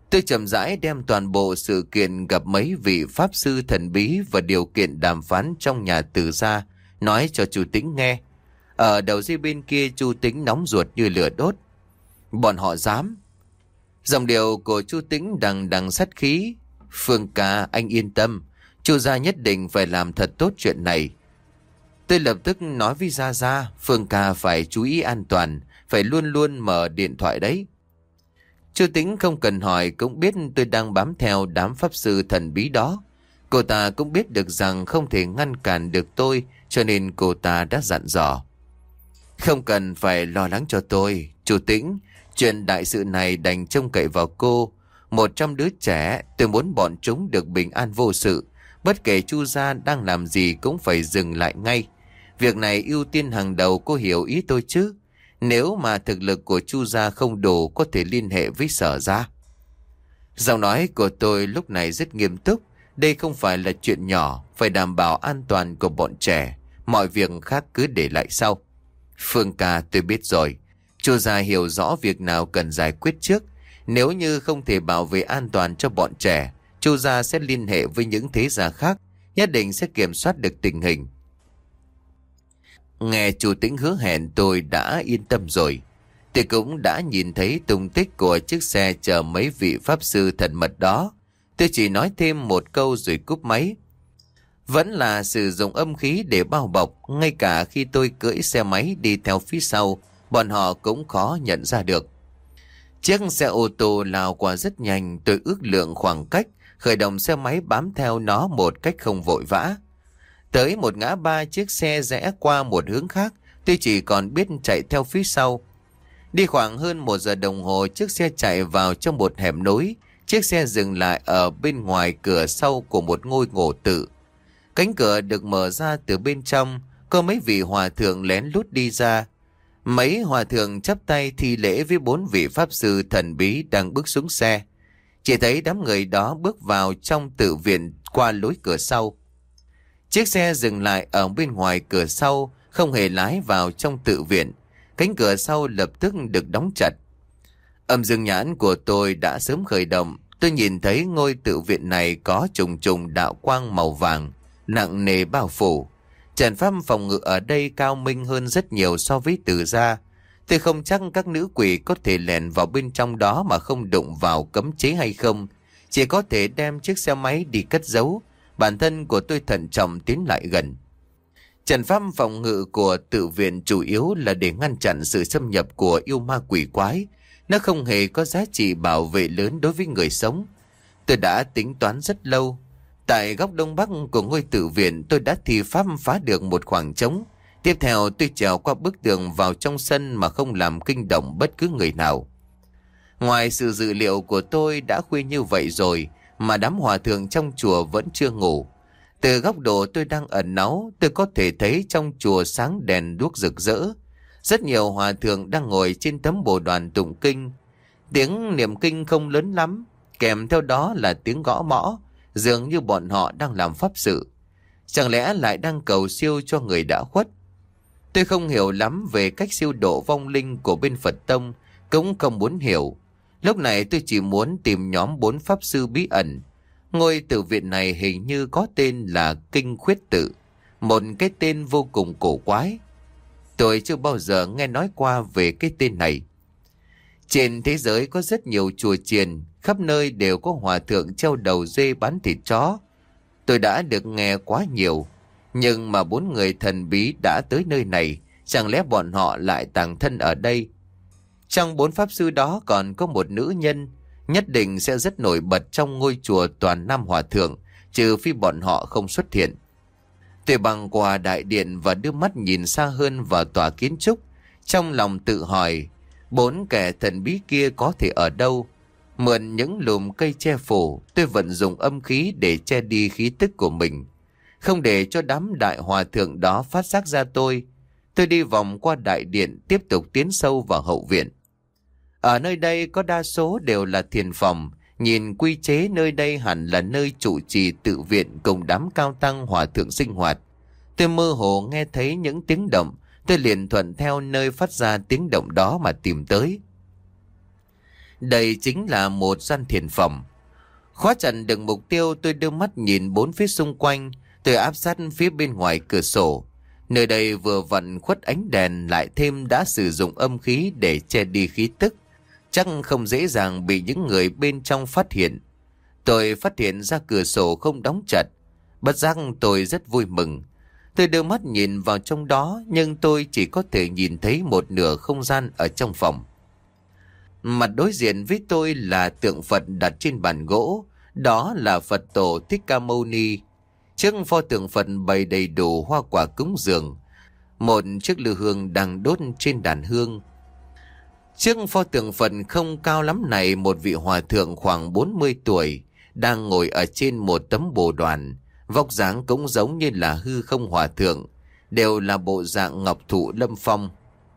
Tôi chậm rãi đem toàn bộ sự kiện gặp mấy vị pháp sư thần bí và điều kiện đàm phán trong nhà Từ gia nói cho chú Tĩnh nghe. Ở đầu dây bên kia chú Tĩnh nóng ruột như lửa đốt. Bọn họ dám. Giọng điệu của chú Tĩnh đằng đằng sát khí. Phương ca, anh yên tâm, chú gia nhất định phải làm thật tốt chuyện này. Tôi lập tức nói với Gia Gia, Phương ca phải chú ý an toàn, phải luôn luôn mở điện thoại đấy. Chú Tĩnh không cần hỏi cũng biết tôi đang bám theo đám pháp sư thần bí đó. Cô ta cũng biết được rằng không thể ngăn cản được tôi, cho nên cô ta đã dặn dò. Không cần phải lo lắng cho tôi, chú Tĩnh, chuyện đại sự này đành trông cậy vào cô. Một trăm đứa trẻ, tôi muốn bọn chúng được bình an vô sự. Bất kể Chu gia đang làm gì cũng phải dừng lại ngay. Việc này ưu tiên hàng đầu, cô hiểu ý tôi chứ? Nếu mà thực lực của Chu gia không đủ, có thể liên hệ với Sở gia. Giọng nói của tôi lúc này rất nghiêm túc. Đây không phải là chuyện nhỏ, phải đảm bảo an toàn của bọn trẻ. Mọi việc khác cứ để lại sau. Phương ca, tôi biết rồi. Chu gia hiểu rõ việc nào cần giải quyết trước. Nếu như không thể bảo vệ an toàn cho bọn trẻ, Chu gia sẽ liên hệ với những thế gia khác, nhất định sẽ kiểm soát được tình hình. Nghe chủ Tĩnh hứa hẹn tôi đã yên tâm rồi. Tôi cũng đã nhìn thấy tung tích của chiếc xe chở mấy vị pháp sư thần mật đó. Tôi chỉ nói thêm một câu rồi cúp máy. Vẫn là sử dụng âm khí để bao bọc, ngay cả khi tôi cưỡi xe máy đi theo phía sau, bọn họ cũng khó nhận ra được. Chiếc xe ô tô lao qua rất nhanh, tôi ước lượng khoảng cách, khởi động xe máy bám theo nó một cách không vội vã. Tới một ngã ba, chiếc xe rẽ qua một hướng khác, tôi chỉ còn biết chạy theo phía sau. Đi khoảng hơn một giờ đồng hồ, chiếc xe chạy vào trong một hẻm núi. Chiếc xe dừng lại ở bên ngoài cửa sau của một ngôi ngộ tự. Cánh cửa được mở ra từ bên trong, có mấy vị hòa thượng lén lút đi ra. Mấy hòa thượng chắp tay thi lễ với bốn vị pháp sư thần bí đang bước xuống xe. Chỉ thấy đám người đó bước vào trong tự viện qua lối cửa sau. Chiếc xe dừng lại ở bên ngoài cửa sau, không hề lái vào trong tự viện. Cánh cửa sau lập tức được đóng chặt. Âm dương nhãn của tôi đã sớm khởi động. Tôi nhìn thấy ngôi tự viện này có trùng trùng đạo quang màu vàng, nặng nề bao phủ. Trận pháp phòng ngự ở đây cao minh hơn rất nhiều so với Từ gia. Tôi không chắc các nữ quỷ có thể lèn vào bên trong đó mà không đụng vào cấm chế hay không. Chỉ có thể đem chiếc xe máy đi cất giấu. Bản thân của tôi thận trọng tiến lại gần. Trận pháp phòng ngự của tự viện chủ yếu là để ngăn chặn sự xâm nhập của yêu ma quỷ quái. Nó không hề có giá trị bảo vệ lớn đối với người sống. Tôi đã tính toán rất lâu. Tại góc đông bắc của ngôi tự viện, tôi đã thi pháp phá được một khoảng trống. Tiếp theo tôi trèo qua bức tường vào trong sân mà không làm kinh động bất cứ người nào. Ngoài sự dự liệu của tôi, đã khuya như vậy rồi mà đám hòa thượng trong chùa vẫn chưa ngủ. Từ góc độ tôi đang ẩn náu, tôi có thể thấy trong chùa sáng đèn đuốc rực rỡ. Rất nhiều hòa thượng đang ngồi trên tấm bồ đoàn tụng kinh. Tiếng niệm kinh không lớn lắm, kèm theo đó là tiếng gõ mõ, dường như bọn họ đang làm pháp sự. Chẳng lẽ lại đang cầu siêu cho người đã khuất? Tôi không hiểu lắm về cách siêu độ vong linh của bên Phật Tông, cũng không muốn hiểu. Lúc này tôi chỉ muốn tìm nhóm bốn pháp sư bí ẩn. Ngôi tự viện này hình như có tên là Kinh Khuyết Tự, một cái tên vô cùng cổ quái. Tôi chưa bao giờ nghe nói qua về cái tên này. Trên thế giới có rất nhiều chùa chiền, khắp nơi đều có hòa thượng treo đầu dê bán thịt chó. Tôi đã được nghe quá nhiều, nhưng mà bốn người thần bí đã tới nơi này, chẳng lẽ bọn họ lại tàng thân ở đây? Trong bốn pháp sư đó còn có một nữ nhân, nhất định sẽ rất nổi bật trong ngôi chùa toàn nam hòa thượng, trừ phi bọn họ không xuất hiện. Tôi băng qua đại điện và đưa mắt nhìn xa hơn vào tòa kiến trúc, trong lòng tự hỏi, bốn kẻ thần bí kia có thể ở đâu? Mượn những lùm cây che phủ, tôi vận dụng âm khí để che đi khí tức của mình, không để cho đám đại hòa thượng đó phát giác ra tôi. Tôi đi vòng qua đại điện, tiếp tục tiến sâu vào hậu viện. Ở nơi đây có đa số đều là thiền phòng, nhìn quy chế nơi đây hẳn là nơi trụ trì tự viện cùng đám cao tăng hòa thượng sinh hoạt. Tôi mơ hồ nghe thấy những tiếng động, tôi liền thuận theo nơi phát ra tiếng động đó mà tìm tới. Đây chính là một gian thiền phòng. Khóa chặt được mục tiêu, tôi đưa mắt nhìn bốn phía xung quanh. Tôi áp sát phía bên ngoài cửa sổ. Nơi đây vừa vặn khuất ánh đèn, lại thêm đã sử dụng âm khí để che đi khí tức, chắc không dễ dàng bị những người bên trong phát hiện. Tôi phát hiện ra cửa sổ không đóng chặt. Bất giác tôi rất vui mừng. Tôi đưa mắt nhìn vào trong đó, nhưng tôi chỉ có thể nhìn thấy một nửa không gian ở trong phòng. Mặt đối diện với tôi là tượng Phật đặt trên bàn gỗ. Đó là Phật tổ Thích Ca Mâu Ni. Trước pho tượng Phật bày đầy đủ hoa quả cúng dường. Một chiếc lư hương đang đốt trên đàn hương. Trước pho tượng Phật không cao lắm này, một vị hòa thượng khoảng bốn mươi tuổi đang ngồi ở trên một tấm bồ đoàn. Vóc dáng cũng giống như là hư không hòa thượng, đều là bộ dạng ngọc thụ lâm phong.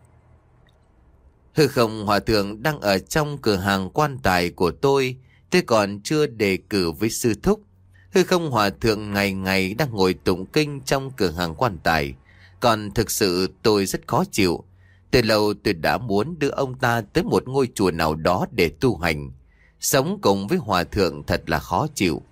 Hư không hòa thượng đang ở trong cửa hàng quan tài của tôi. Tôi còn chưa đề cử với sư thúc. Hư không hòa thượng ngày ngày đang ngồi tụng kinh trong cửa hàng quan tài. Còn thực sự tôi rất khó chịu. Từ lâu tôi đã muốn đưa ông ta tới một ngôi chùa nào đó để tu hành. Sống cùng với hòa thượng thật là khó chịu.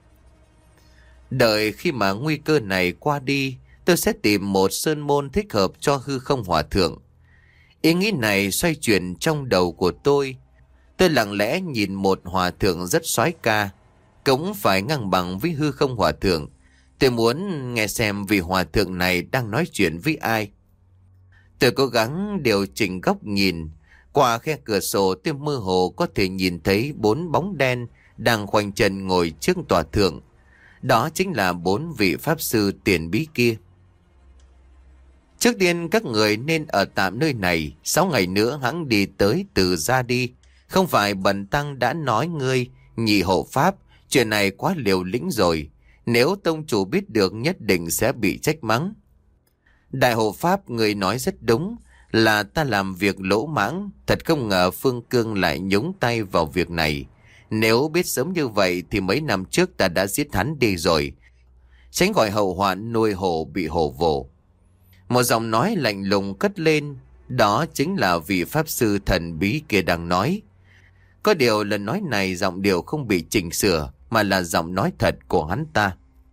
Đợi khi mà nguy cơ này qua đi, tôi sẽ tìm một sơn môn thích hợp cho hư không hòa thượng. Ý nghĩ này xoay chuyển trong đầu của tôi. Tôi lặng lẽ nhìn một hòa thượng rất soái ca, cũng phải ngang bằng với hư không hòa thượng. Tôi muốn nghe xem vị hòa thượng này đang nói chuyện với ai. Tôi cố gắng điều chỉnh góc nhìn. Qua khe cửa sổ tôi mơ hồ có thể nhìn thấy bốn bóng đen đang khoanh chân ngồi trước tòa thượng. Đó chính là bốn vị pháp sư tiền bí kia. Trước tiên các người nên ở tạm nơi này, sáu ngày nữa hẵng đi tới Từ Gia đi. Không phải bần tăng đã nói ngươi, nhị hộ pháp, chuyện này quá liều lĩnh rồi. Nếu tông chủ biết được nhất định sẽ bị trách mắng. Đại hộ pháp, người nói rất đúng, là ta làm việc lỗ mãng. Thật không ngờ Phương Cương lại nhúng tay vào việc này. Nếu biết sớm như vậy thì mấy năm trước ta đã giết hắn đi rồi. Tránh khỏi hậu hoạn nuôi hổ bị hổ vồ. Một giọng nói lạnh lùng cất lên. Đó chính là vị pháp sư thần bí kia đang nói. Có điều lần nói này giọng điệu không bị chỉnh sửa, mà là giọng nói thật của hắn ta.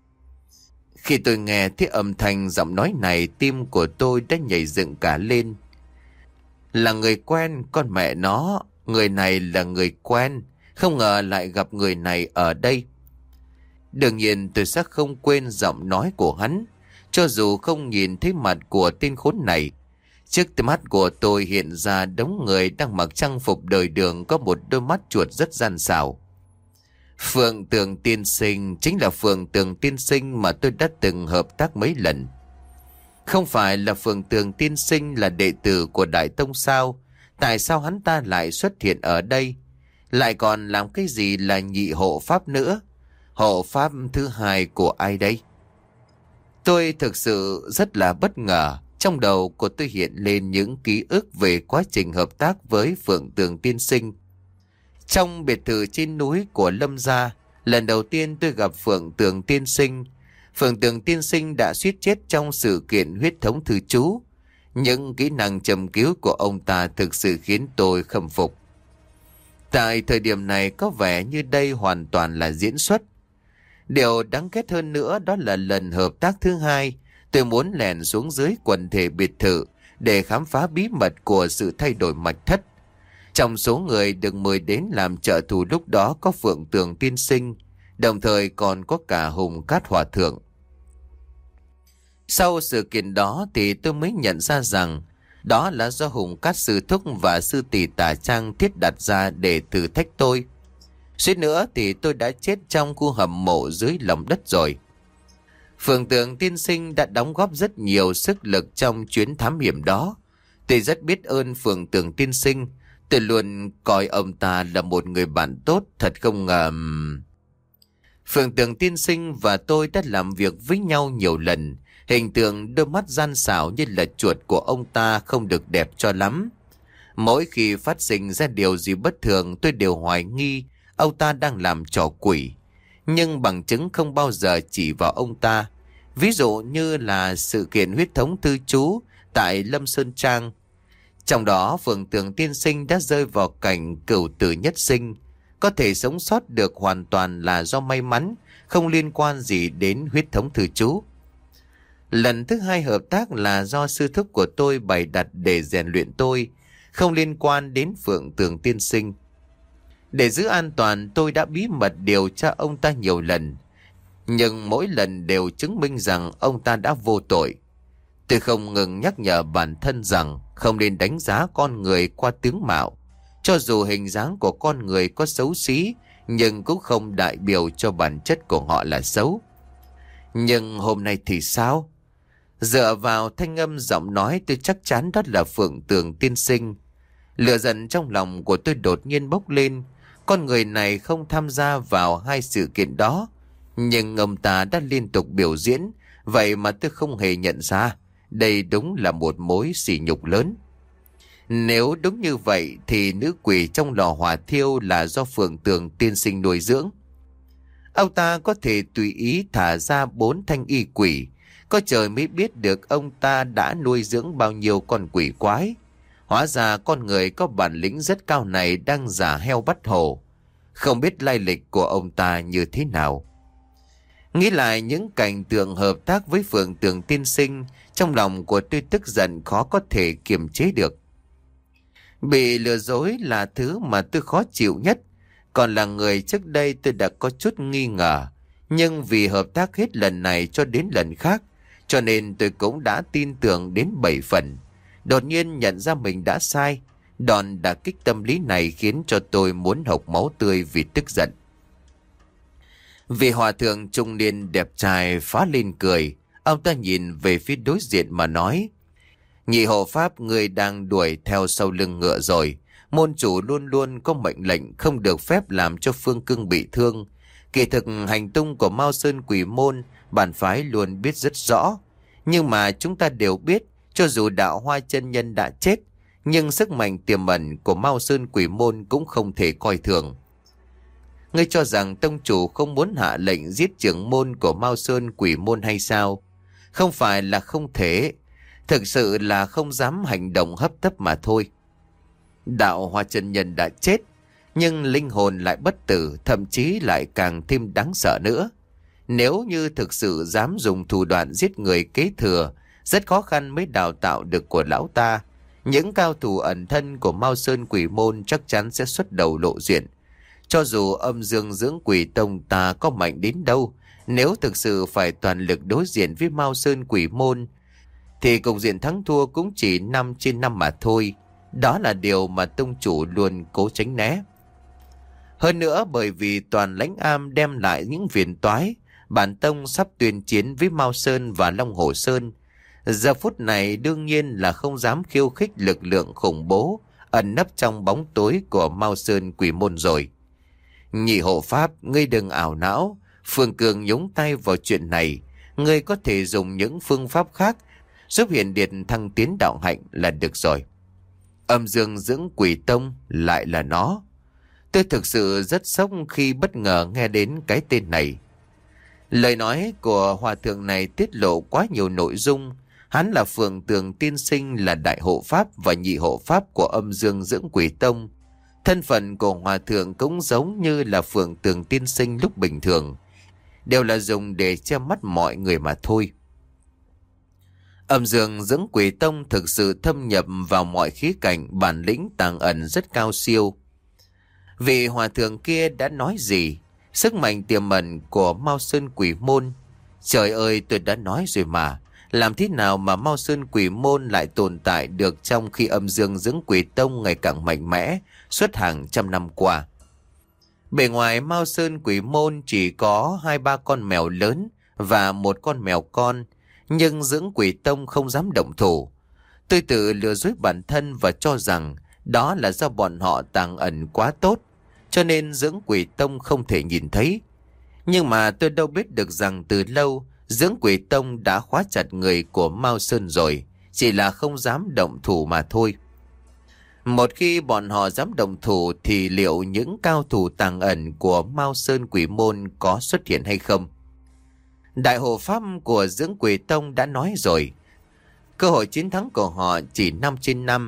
Khi tôi nghe thấy âm thanh giọng nói này, tim của tôi đã nhảy dựng cả lên. Là người quen, con mẹ nó, người này là người quen, không ngờ lại gặp người này ở đây. Đương nhiên tôi sẽ không quên giọng nói của hắn, cho dù không nhìn thấy mặt của tên khốn này. Trước mắt của tôi hiện ra đống người đang mặc trang phục đời đường, có một đôi mắt chuột rất gian xảo. Phượng Tường Tiên Sinh chính là Phượng Tường Tiên Sinh mà tôi đã từng hợp tác mấy lần. Không phải là Phượng Tường Tiên Sinh là đệ tử của Đại Tông sao? Tại sao hắn ta lại xuất hiện ở đây? Lại còn làm cái gì là nhị hộ pháp nữa? Hộ pháp thứ hai của ai đây? Tôi thực sự rất là bất ngờ. Trong đầu của tôi hiện lên những ký ức về quá trình hợp tác với Phượng Tường Tiên Sinh. Trong biệt thự trên núi của Lâm Gia, lần đầu tiên tôi gặp Phượng Tường Tiên Sinh. Phượng Tường Tiên Sinh đã suýt chết trong sự kiện huyết thống thư chú. Những kỹ năng châm cứu của ông ta thực sự khiến tôi khâm phục. Tại thời điểm này có vẻ như đây hoàn toàn là diễn xuất. Điều đáng ghét hơn nữa đó là lần hợp tác thứ hai, tôi muốn lèn xuống dưới quần thể biệt thự để khám phá bí mật của sự thay đổi mạch thất. Trong số người được mời đến làm trợ thủ lúc đó có Phượng Tường Tiên Sinh, đồng thời còn có cả Hùng Cát Hòa Thượng. Sau sự kiện đó thì tôi mới nhận ra rằng đó là do Hùng Cát Sư Thúc và Sư Tỷ Tả Trang thiết đặt ra để thử thách tôi. Suýt nữa thì tôi đã chết trong khu hầm mộ dưới lòng đất rồi. Phượng Tường Tiên Sinh đã đóng góp rất nhiều sức lực trong chuyến thám hiểm đó. Tôi rất biết ơn Phượng Tường Tiên Sinh. Tôi luôn coi ông ta là một người bạn tốt, thật không ngờ. Phượng Tường Tiên Sinh và tôi đã làm việc với nhau nhiều lần. Hình tượng đôi mắt gian xảo như là chuột của ông ta không được đẹp cho lắm. Mỗi khi phát sinh ra điều gì bất thường, tôi đều hoài nghi ông ta đang làm trò quỷ. Nhưng bằng chứng không bao giờ chỉ vào ông ta. Ví dụ như là sự kiện huyết thống thư chú tại Lâm Sơn Trang. Trong đó Phượng Tường Tiên Sinh đã rơi vào cảnh cửu tử nhất sinh. Có thể sống sót được hoàn toàn là do may mắn, không liên quan gì đến huyết thống thư chú. Lần thứ hai hợp tác là do sư thúc của tôi bày đặt để rèn luyện tôi, không liên quan đến Phượng Tường Tiên Sinh. Để giữ an toàn, tôi đã bí mật điều tra ông ta nhiều lần, nhưng mỗi lần đều chứng minh rằng ông ta đã vô tội. Tôi không ngừng nhắc nhở bản thân rằng không nên đánh giá con người qua tướng mạo. Cho dù hình dáng của con người có xấu xí, nhưng cũng không đại biểu cho bản chất của họ là xấu. Nhưng hôm nay thì sao? Dựa vào thanh âm giọng nói, tôi chắc chắn đó là Phượng Tường Tiên Sinh. Lửa giận trong lòng của tôi đột nhiên bốc lên. Con người này không tham gia vào hai sự kiện đó, nhưng ông ta đã liên tục biểu diễn, vậy mà tôi không hề nhận ra. Đây đúng là một mối sỉ nhục lớn. Nếu đúng như vậy thì nữ quỷ trong lò hỏa thiêu là do Phượng Tường Tiên Sinh nuôi dưỡng. Ông ta có thể tùy ý thả ra bốn thanh y quỷ, có trời mới biết được ông ta đã nuôi dưỡng bao nhiêu con quỷ quái. Hóa ra con người có bản lĩnh rất cao này đang giả heo bắt hổ. Không biết lai lịch của ông ta như thế nào. Nghĩ lại những cảnh tượng hợp tác với Phượng Tường Tiên Sinh, trong lòng của tôi tức giận khó có thể kiềm chế được. Bị lừa dối là thứ mà tôi khó chịu nhất. Còn là người trước đây tôi đã có chút nghi ngờ, nhưng vì hợp tác hết lần này cho đến lần khác, cho nên tôi cũng đã tin tưởng đến bảy phần. Đột nhiên nhận ra mình đã sai. Đòn đả kích tâm lý này khiến cho tôi muốn hộc máu tươi vì tức giận. Vị hòa thượng trung niên đẹp trai phá lên cười. Ông ta nhìn về phía đối diện mà nói: Nhị hộ pháp, người đang đuổi theo sau lưng ngựa rồi. Môn chủ luôn luôn có mệnh lệnh không được phép làm cho Phương Cưng bị thương. Kỳ thực hành tung của Mao Sơn Quỷ Môn, bản phái luôn biết rất rõ. Nhưng mà chúng ta đều biết, cho dù đạo Hoa chân nhân đã chết, nhưng sức mạnh tiềm ẩn của Mao Sơn Quỷ Môn cũng không thể coi thường. Ngươi cho rằng tông chủ không muốn hạ lệnh giết trưởng môn của Mao Sơn Quỷ Môn hay sao? Không phải là không thể, thực sự là không dám hành động hấp tấp mà thôi. Đạo Hoa chân nhân đã chết, nhưng linh hồn lại bất tử, thậm chí lại càng thêm đáng sợ nữa. Nếu như thực sự dám dùng thủ đoạn giết người kế thừa, rất khó khăn mới đào tạo được của lão ta. Những cao thủ ẩn thân của Mao Sơn Quỷ Môn chắc chắn sẽ xuất đầu lộ diện. Cho dù âm dương dưỡng quỷ tông ta có mạnh đến đâu, nếu thực sự phải toàn lực đối diện với Mao Sơn Quỷ Môn, thì cục diện thắng thua cũng chỉ năm trên năm mà thôi. Đó là điều mà tông chủ luôn cố tránh né. Hơn nữa, bởi vì toàn lãnh am đem lại những phiền toái, bản tông sắp tuyên chiến với Mao Sơn và Long Hồ Sơn. Giờ phút này đương nhiên là không dám khiêu khích lực lượng khủng bố ẩn nấp trong bóng tối của Mao Sơn Quỷ Môn rồi. Nhị hộ pháp, ngươi đừng ảo não. Phương Cường nhúng tay vào chuyện này. Ngươi có thể dùng những phương pháp khác giúp Hiền Điệt thăng tiến đạo hạnh là được rồi. Âm dương dưỡng quỷ tông lại là nó. Tôi thực sự rất sốc khi bất ngờ nghe đến cái tên này. Lời nói của hòa thượng này tiết lộ quá nhiều nội dung. Hắn là Phượng Tường Tiên Sinh, là đại hộ pháp và nhị hộ pháp của âm dương dưỡng quỷ tông. Thân phận của hòa thượng cũng giống như là Phượng Tường Tiên Sinh lúc bình thường, đều là dùng để che mắt mọi người mà thôi. Âm dương dưỡng quỷ tông thực sự thâm nhập vào mọi khía cạnh, bản lĩnh tàng ẩn rất cao siêu. Vị hòa thượng kia đã nói gì? Sức mạnh tiềm ẩn của Mao Sơn Quỷ Môn. Trời ơi, tôi đã nói rồi mà. Làm thế nào mà Mao Sơn Quỷ Môn lại tồn tại được trong khi âm dương dưỡng quỷ tông ngày càng mạnh mẽ suốt hàng trăm năm qua? Bề ngoài Mao Sơn Quỷ Môn chỉ có hai ba con mèo lớn và một con mèo con, nhưng dưỡng quỷ tông không dám động thủ. Tôi tự lừa dối bản thân và cho rằng đó là do bọn họ tàng ẩn quá tốt, cho nên dưỡng quỷ tông không thể nhìn thấy. Nhưng mà tôi đâu biết được rằng từ lâu dưỡng quỷ tông đã khóa chặt người của Mao Sơn rồi, chỉ là không dám động thủ mà thôi. Một khi bọn họ dám động thủ thì liệu những cao thủ tàng ẩn của Mao Sơn Quỷ Môn có xuất hiện hay không? Đại hộ pháp của dưỡng quỷ tông đã nói rồi, cơ hội chiến thắng của họ chỉ năm trên năm.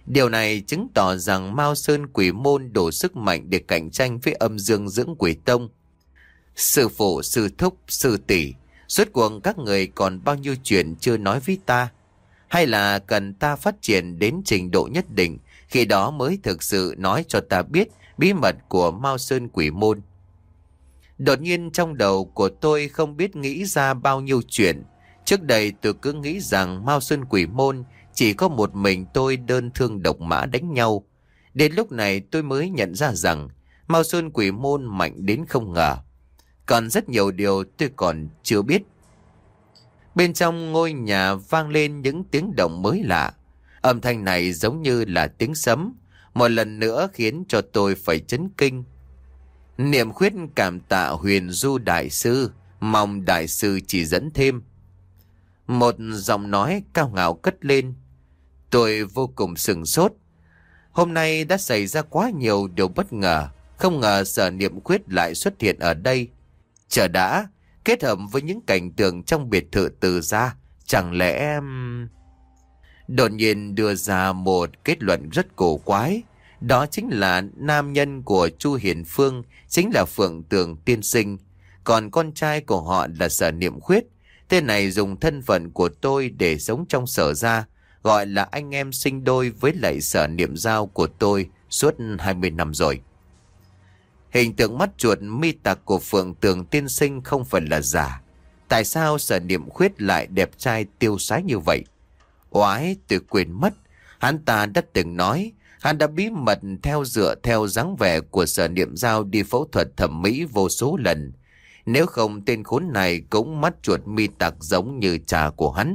Điều này chứng tỏ rằng Mao Sơn Quỷ Môn đủ sức mạnh để cạnh tranh với âm dương dưỡng quỷ tông. Sư phụ, sư thúc, sư tỷ, suốt cuộc các người còn bao nhiêu chuyện chưa nói với ta? Hay là cần ta phát triển đến trình độ nhất định, khi đó mới thực sự nói cho ta biết bí mật của Mao Sơn Quỷ Môn? Đột nhiên trong đầu của tôi không biết nghĩ ra bao nhiêu chuyện. Trước đây tôi cứ nghĩ rằng Mao Sơn Quỷ Môn chỉ có một mình tôi đơn thương độc mã đánh nhau. Đến lúc này tôi mới nhận ra rằng Mao Sơn Quỷ Môn mạnh đến không ngờ. Còn rất nhiều điều tôi còn chưa biết. Bên trong ngôi nhà vang lên những tiếng động mới lạ. Âm thanh này giống như là tiếng sấm, một lần nữa khiến cho tôi phải chấn kinh. Niệm khuyết cảm tạ Huyền Du Đại Sư, mong Đại Sư chỉ dẫn thêm. Một giọng nói cao ngạo cất lên. Tôi vô cùng sửng sốt. Hôm nay đã xảy ra quá nhiều điều bất ngờ. Không ngờ Sở Niệm Khuyết lại xuất hiện ở đây. Chờ đã, kết hợp với những cảnh tượng trong biệt thự Từ Gia, chẳng lẽ em... Đột nhiên đưa ra một kết luận rất cổ quái. Đó chính là nam nhân của Chu Hiền Phương chính là Phượng Tường Tiên Sinh. Còn con trai của họ là Sở Niệm Khuyết. Tên này dùng thân phận của tôi để sống trong Sở Gia, gọi là anh em sinh đôi với lại Sở Niệm Giao của tôi suốt hai mươi năm rồi. Hình tượng mắt chuột mi tạc của Phượng Tường Tiên Sinh không phải là giả. Tại sao Sở Niệm Khuyết lại đẹp trai tiêu sái như vậy? Oái, tôi quên mất. Hắn ta đã từng nói, hắn đã bí mật theo dựa theo dáng vẻ của Sở Niệm Giao đi phẫu thuật thẩm mỹ vô số lần. Nếu không tên khốn này cũng mắt chuột mi tạc giống như cha của hắn.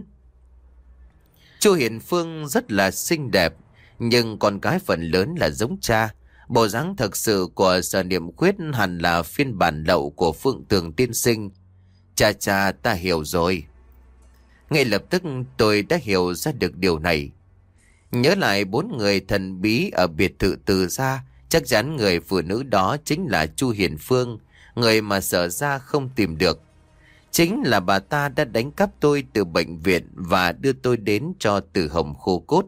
Chu Hiền Phương rất là xinh đẹp, nhưng con cái phần lớn là giống cha. Bộ dáng thực sự của Sở Niệm Khuyết hẳn là phiên bản lậu của Phượng Tường Tiên Sinh. Cha cha, ta hiểu rồi. Ngay lập tức tôi đã hiểu ra được điều này. Nhớ lại bốn người thần bí ở biệt thự Từ Gia, chắc chắn người phụ nữ đó chính là Chu Hiền Phương, người mà Sở Gia không tìm được. Chính là bà ta đã đánh cắp tôi từ bệnh viện và đưa tôi đến cho Từ Hồng khô cốt.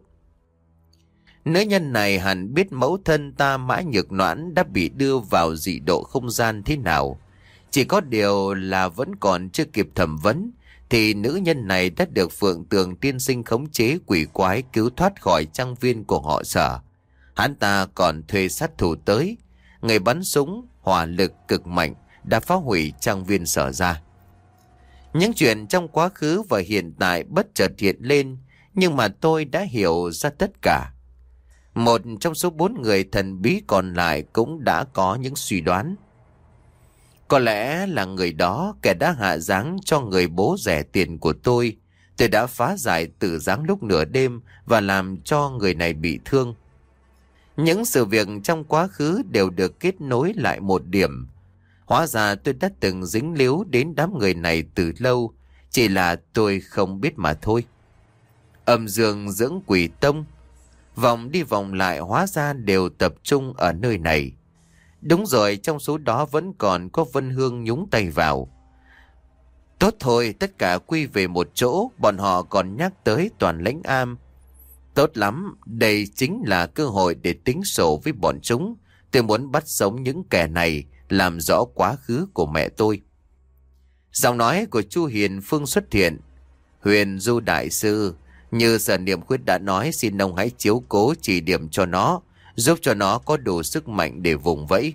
Nữ nhân này hẳn biết mẫu thân ta Mã Nhược Noãn đã bị đưa vào dị độ không gian thế nào. Chỉ có điều là vẫn còn chưa kịp thẩm vấn, thì nữ nhân này đã được Phượng Tường Tiên Sinh khống chế quỷ quái cứu thoát khỏi trang viên của họ Sở. Hắn ta còn thuê sát thủ tới, người bắn súng, hỏa lực cực mạnh đã phá hủy trang viên Sở ra. Những chuyện trong quá khứ và hiện tại bất chợt hiện lên, nhưng mà tôi đã hiểu ra tất cả. Một trong số bốn người thần bí còn lại cũng đã có những suy đoán. Có lẽ là người đó, kẻ đã hạ giáng cho người bố rẻ tiền của tôi. Tôi đã phá giải tử giáng lúc nửa đêm và làm cho người này bị thương. Những sự việc trong quá khứ đều được kết nối lại một điểm. Hóa ra tôi đã từng dính líu đến đám người này từ lâu, chỉ là tôi không biết mà thôi. Âm dương dưỡng quỷ tông, vòng đi vòng lại hóa ra đều tập trung ở nơi này. Đúng rồi, trong số đó vẫn còn có Vân Hương nhúng tay vào. Tốt thôi, tất cả quy về một chỗ, bọn họ còn nhắc tới Toàn Lãnh Am. Tốt lắm, đây chính là cơ hội để tính sổ với bọn chúng. Tôi muốn bắt sống những kẻ này, làm rõ quá khứ của mẹ tôi. Giọng nói của Chu Hiền Phương xuất hiện. Huyền Du Đại Sư, như Sở Niệm Khuyết đã nói, xin ông hãy chiếu cố chỉ điểm cho nó, giúp cho nó có đủ sức mạnh để vùng vẫy.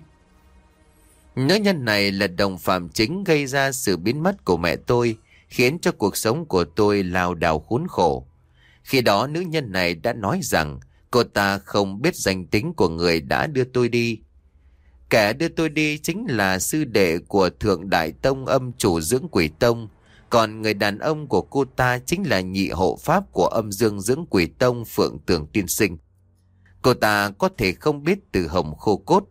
Nữ nhân này là đồng phạm chính gây ra sự biến mất của mẹ tôi, khiến cho cuộc sống của tôi lao đao khốn khổ. Khi đó nữ nhân này đã nói rằng cô ta không biết danh tính của người đã đưa tôi đi. Kẻ đưa tôi đi chính là sư đệ của Thượng Đại Tông âm chủ dưỡng quỷ tông, còn người đàn ông của cô ta chính là nhị hộ pháp của âm dương dưỡng quỷ tông Phượng Tường Tiên Sinh. Cô ta có thể không biết Từ Hồng khô cốt.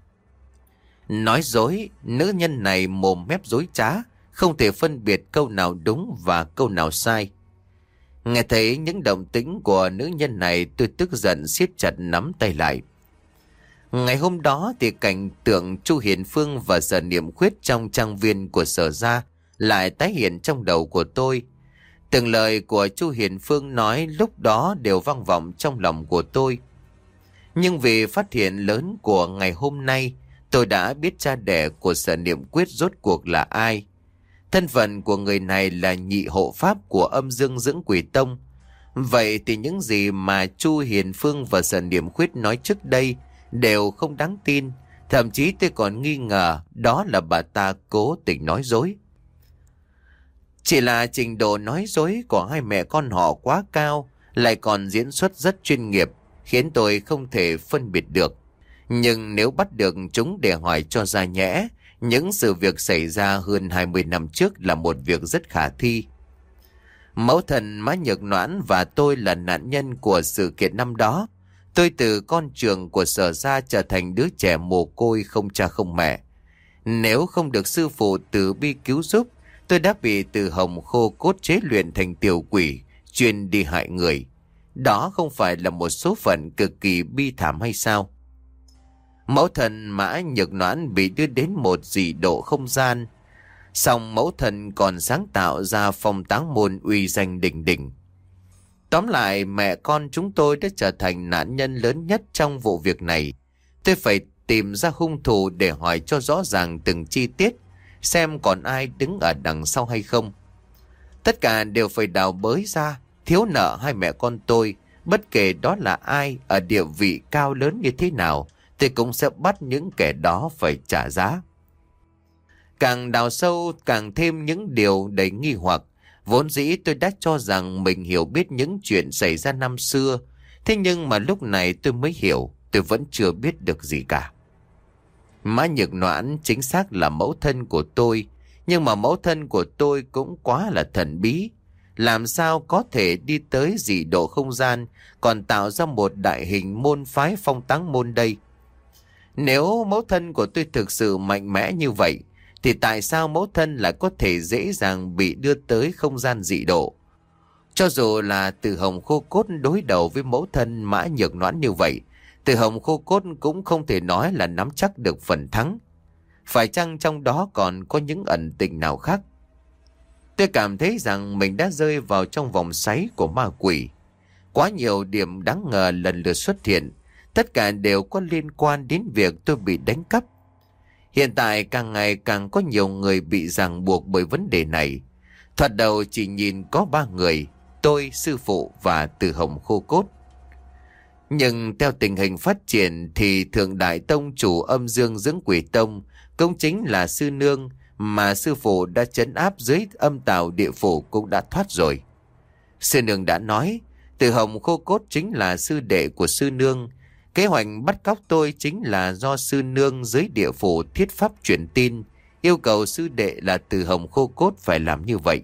Nói dối, nữ nhân này mồm mép dối trá, không thể phân biệt câu nào đúng và câu nào sai. Nghe thấy những động tĩnh của nữ nhân này, tôi tức giận siết chặt nắm tay lại. Ngày hôm đó thì cảnh tượng Chu Hiền Phương và Sở Niệm Khuyết trong trang viên của Sở Gia lại tái hiện trong đầu của tôi. Từng lời của Chu Hiền Phương nói lúc đó đều vang vọng trong lòng của tôi. Nhưng vì phát hiện lớn của ngày hôm nay, tôi đã biết cha đẻ của Sở Niệm Quyết rốt cuộc là ai. Thân phận của người này là nhị hộ pháp của Âm Dương Dưỡng Quỷ Tông. Vậy thì những gì mà Chu Hiền Phương và Sở Niệm Quyết nói trước đây đều không đáng tin. Thậm chí tôi còn nghi ngờ đó là bà ta cố tình nói dối. Chỉ là trình độ nói dối của hai mẹ con họ quá cao, lại còn diễn xuất rất chuyên nghiệp, khiến tôi không thể phân biệt được. Nhưng nếu bắt được chúng để hỏi cho ra nhẽ, những sự việc xảy ra hơn hai mươi năm trước là một việc rất khả thi. Mẫu thân Mã Nhược Noãn và tôi là nạn nhân của sự kiện năm đó. Tôi từ con trường của Sở gia trở thành đứa trẻ mồ côi không cha không mẹ. Nếu không được sư phụ từ bi cứu giúp, tôi đã bị Từ Hồng khô cốt chế luyện thành tiểu quỷ, chuyên đi hại người. Đó không phải là một số phận cực kỳ bi thảm hay sao? Mẫu thần Mã Nhược Noãn bị đưa đến một dị độ không gian. Song mẫu thần còn sáng tạo ra phong táng môn uy danh đỉnh đỉnh. Tóm lại, mẹ con chúng tôi đã trở thành nạn nhân lớn nhất trong vụ việc này. Tôi phải tìm ra hung thủ để hỏi cho rõ ràng từng chi tiết, xem còn ai đứng ở đằng sau hay không. Tất cả đều phải đào bới ra, thiếu nợ hai mẹ con tôi, bất kể đó là ai, ở địa vị cao lớn như thế nào, tôi cũng sẽ bắt những kẻ đó phải trả giá. Càng đào sâu càng thêm những điều đầy nghi hoặc. Vốn dĩ tôi đã cho rằng mình hiểu biết những chuyện xảy ra năm xưa. Thế nhưng mà lúc này tôi mới hiểu, tôi vẫn chưa biết được gì cả. Mã Nhược Noãn chính xác là mẫu thân của tôi. Nhưng mà mẫu thân của tôi cũng quá là thần bí. Làm sao có thể đi tới dị độ không gian, còn tạo ra một đại hình môn phái phong táng môn đây? Nếu mẫu thân của tôi thực sự mạnh mẽ như vậy, thì tại sao mẫu thân lại có thể dễ dàng bị đưa tới không gian dị độ? Cho dù là Từ Hồng khô cốt đối đầu với mẫu thân Mã Nhược Noãn như vậy, Từ Hồng khô cốt cũng không thể nói là nắm chắc được phần thắng. Phải chăng trong đó còn có những ẩn tình nào khác? Tôi cảm thấy rằng mình đã rơi vào trong vòng xoáy của ma quỷ. Quá nhiều điểm đáng ngờ lần lượt xuất hiện, tất cả đều có liên quan đến việc tôi bị đánh cắp. Hiện tại càng ngày càng có nhiều người bị ràng buộc bởi vấn đề này. Thoạt đầu chỉ nhìn có ba người, tôi, sư phụ và Từ Hồng khô cốt. Nhưng theo tình hình phát triển thì Thượng Đại Tông chủ Âm Dương Dưỡng Quỷ Tông cũng chính là sư nương mà sư phụ đã trấn áp dưới âm tào địa phủ cũng đã thoát rồi. Sư nương đã nói, Từ Hồng khô cốt chính là sư đệ của sư nương. Kế hoạch bắt cóc tôi chính là do sư nương dưới địa phủ thiết pháp truyền tin, yêu cầu sư đệ là Từ Hồng khô cốt phải làm như vậy.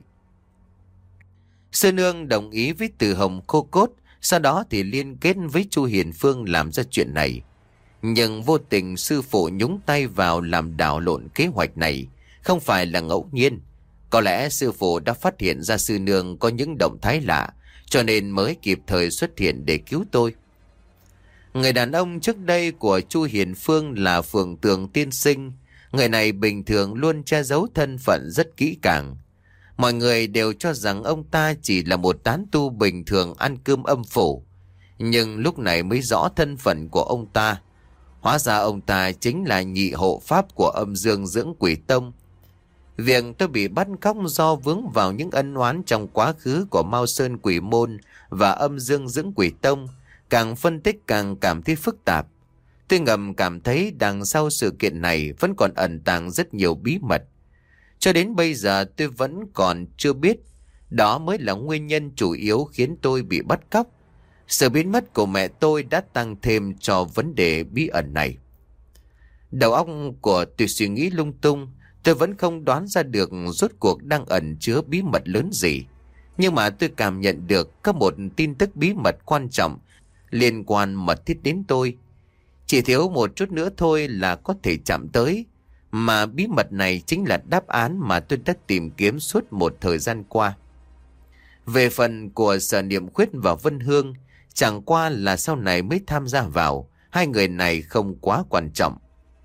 Sư nương đồng ý với Từ Hồng khô cốt, sau đó thì liên kết với Chu Hiền Phương làm ra chuyện này. Nhưng vô tình sư phụ nhúng tay vào làm đảo lộn kế hoạch này, không phải là ngẫu nhiên. Có lẽ sư phụ đã phát hiện ra sư nương có những động thái lạ, cho nên mới kịp thời xuất hiện để cứu tôi. Người đàn ông trước đây của Chu Hiền Phương là Phượng Tường tiên sinh. Người này bình thường luôn che giấu thân phận rất kỹ càng. Mọi người đều cho rằng ông ta chỉ là một tán tu bình thường ăn cơm âm phủ. Nhưng lúc này mới rõ thân phận của ông ta. Hóa ra ông ta chính là nhị hộ pháp của Âm Dương Dưỡng Quỷ Tông. Việc tôi bị bắt cóc do vướng vào những ân oán trong quá khứ của Mao Sơn Quỷ Môn và Âm Dương Dưỡng Quỷ Tông. Càng phân tích càng cảm thấy phức tạp. Tôi ngầm cảm thấy đằng sau sự kiện này vẫn còn ẩn tàng rất nhiều bí mật. Cho đến bây giờ tôi vẫn còn chưa biết. Đó mới là nguyên nhân chủ yếu khiến tôi bị bắt cóc. Sự biến mất của mẹ tôi đã tăng thêm cho vấn đề bí ẩn này. Đầu óc của tôi suy nghĩ lung tung. Tôi vẫn không đoán ra được rốt cuộc đang ẩn chứa bí mật lớn gì. Nhưng mà tôi cảm nhận được có một tin tức bí mật quan trọng liên quan mật thiết đến tôi. Chỉ thiếu một chút nữa thôi là có thể chạm tới. Mà bí mật này chính là đáp án mà tôi đã tìm kiếm suốt một thời gian qua. Về phần của Sở Niệm Quyết và Vân Hương, chẳng qua là sau này mới tham gia vào. Hai người này không quá quan trọng.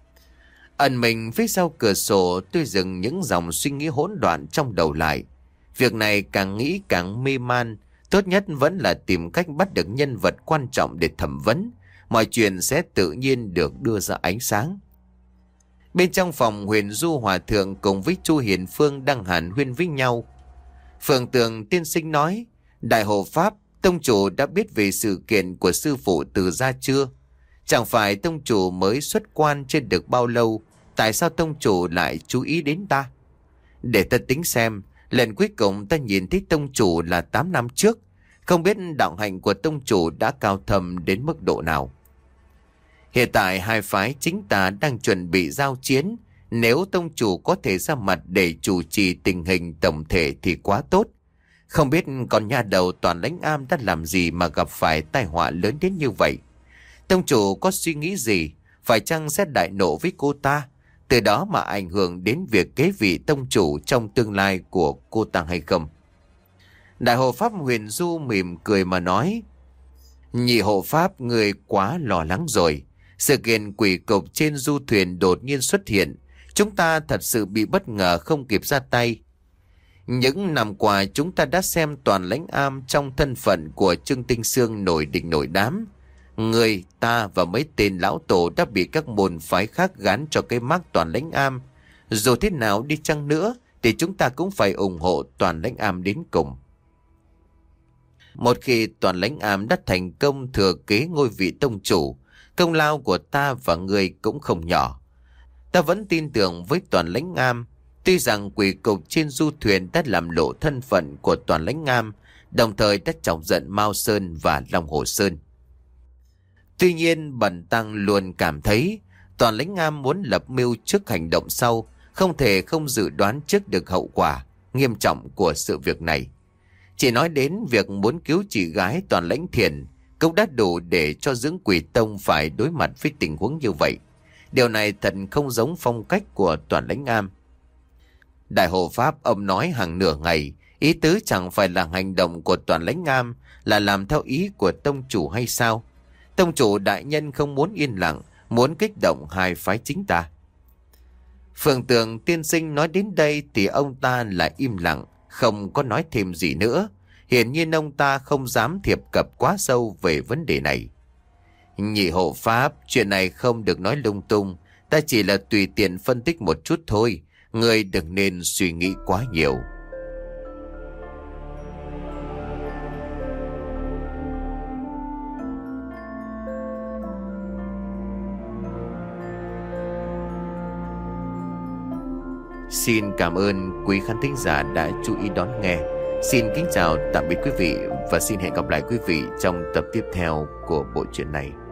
Ẩn mình phía sau cửa sổ, tôi dừng những dòng suy nghĩ hỗn loạn trong đầu lại. Việc này càng nghĩ càng mê man. Tốt nhất vẫn là tìm cách bắt được nhân vật quan trọng để thẩm vấn, mọi chuyện sẽ tự nhiên được đưa ra ánh sáng. Bên trong phòng, Huyền Du Hòa Thượng cùng với Chu Hiền Phương đang hàn huyên với nhau. Phượng Tường tiên sinh nói: Đại hộ pháp, tông chủ đã biết về sự kiện của sư phụ Từ gia chưa? Chẳng phải tông chủ mới xuất quan chưa được bao lâu, tại sao tông chủ lại chú ý đến ta? Để ta tính xem, lần cuối cùng ta nhìn thấy tông chủ là tám năm trước. Không biết đạo hạnh của tông chủ đã cao thầm đến mức độ nào. Hiện tại hai phái chính tà đang chuẩn bị giao chiến. Nếu tông chủ có thể ra mặt để chủ trì tình hình tổng thể thì quá tốt. Không biết con nha đầu Toàn Lãnh Am đã làm gì mà gặp phải tai họa lớn đến như vậy. Tông chủ có suy nghĩ gì? Phải chăng sẽ đại nộ với cô ta, từ đó mà ảnh hưởng đến việc kế vị tông chủ trong tương lai của cô ta hay không? Đại hộ pháp Huyền Du mỉm cười mà nói: Nhị hộ pháp, người quá lo lắng rồi. Sự kiện quỷ cục trên du thuyền đột nhiên xuất hiện, chúng ta thật sự bị bất ngờ không kịp ra tay. Những năm qua chúng ta đã xem Toàn Lãnh Am trong thân phận của Trương Tinh Sương nổi đỉnh nổi đám. Người, ta và mấy tên lão tổ đã bị các môn phái khác gán cho cái mác Toàn Lãnh Am. Dù thế nào đi chăng nữa thì chúng ta cũng phải ủng hộ Toàn Lãnh Am đến cùng. Một khi Toàn Lãnh Am đã thành công thừa kế ngôi vị tông chủ, công lao của ta và người cũng không nhỏ. Ta vẫn tin tưởng với Toàn Lãnh Am. Tuy rằng quỷ cục trên du thuyền đã làm lộ thân phận của Toàn Lãnh Am, đồng thời đã chọc giận Mao Sơn và Long Hồ Sơn. Tuy nhiên bần tăng luôn cảm thấy Toàn Lãnh Am muốn lập mưu trước hành động sau, không thể không dự đoán trước được hậu quả nghiêm trọng của sự việc này. Chỉ nói đến việc muốn cứu chị gái Toàn Lãnh Thiền cũng đã đủ để cho Dưỡng Quỷ Tông phải đối mặt với tình huống như vậy. Điều này thật không giống phong cách của Toàn Lãnh Am. Đại hộ pháp, ông nói hàng nửa ngày, ý tứ chẳng phải là hành động của Toàn Lãnh Am là làm theo ý của tông chủ hay sao? Tông chủ đại nhân không muốn yên lặng, muốn kích động hai phái chính ta. Phượng Tường tiên sinh nói đến đây thì ông ta lại im lặng, không có nói thêm gì nữa. Hiển nhiên ông ta không dám thiệp cập quá sâu về vấn đề này. Nhị hộ pháp, chuyện này không được nói lung tung, ta chỉ là tùy tiện phân tích một chút thôi, người đừng nên suy nghĩ quá nhiều. Xin cảm ơn quý khán thính giả đã chú ý đón nghe. Xin kính chào tạm biệt quý vị và xin hẹn gặp lại quý vị trong tập tiếp theo của bộ truyện này.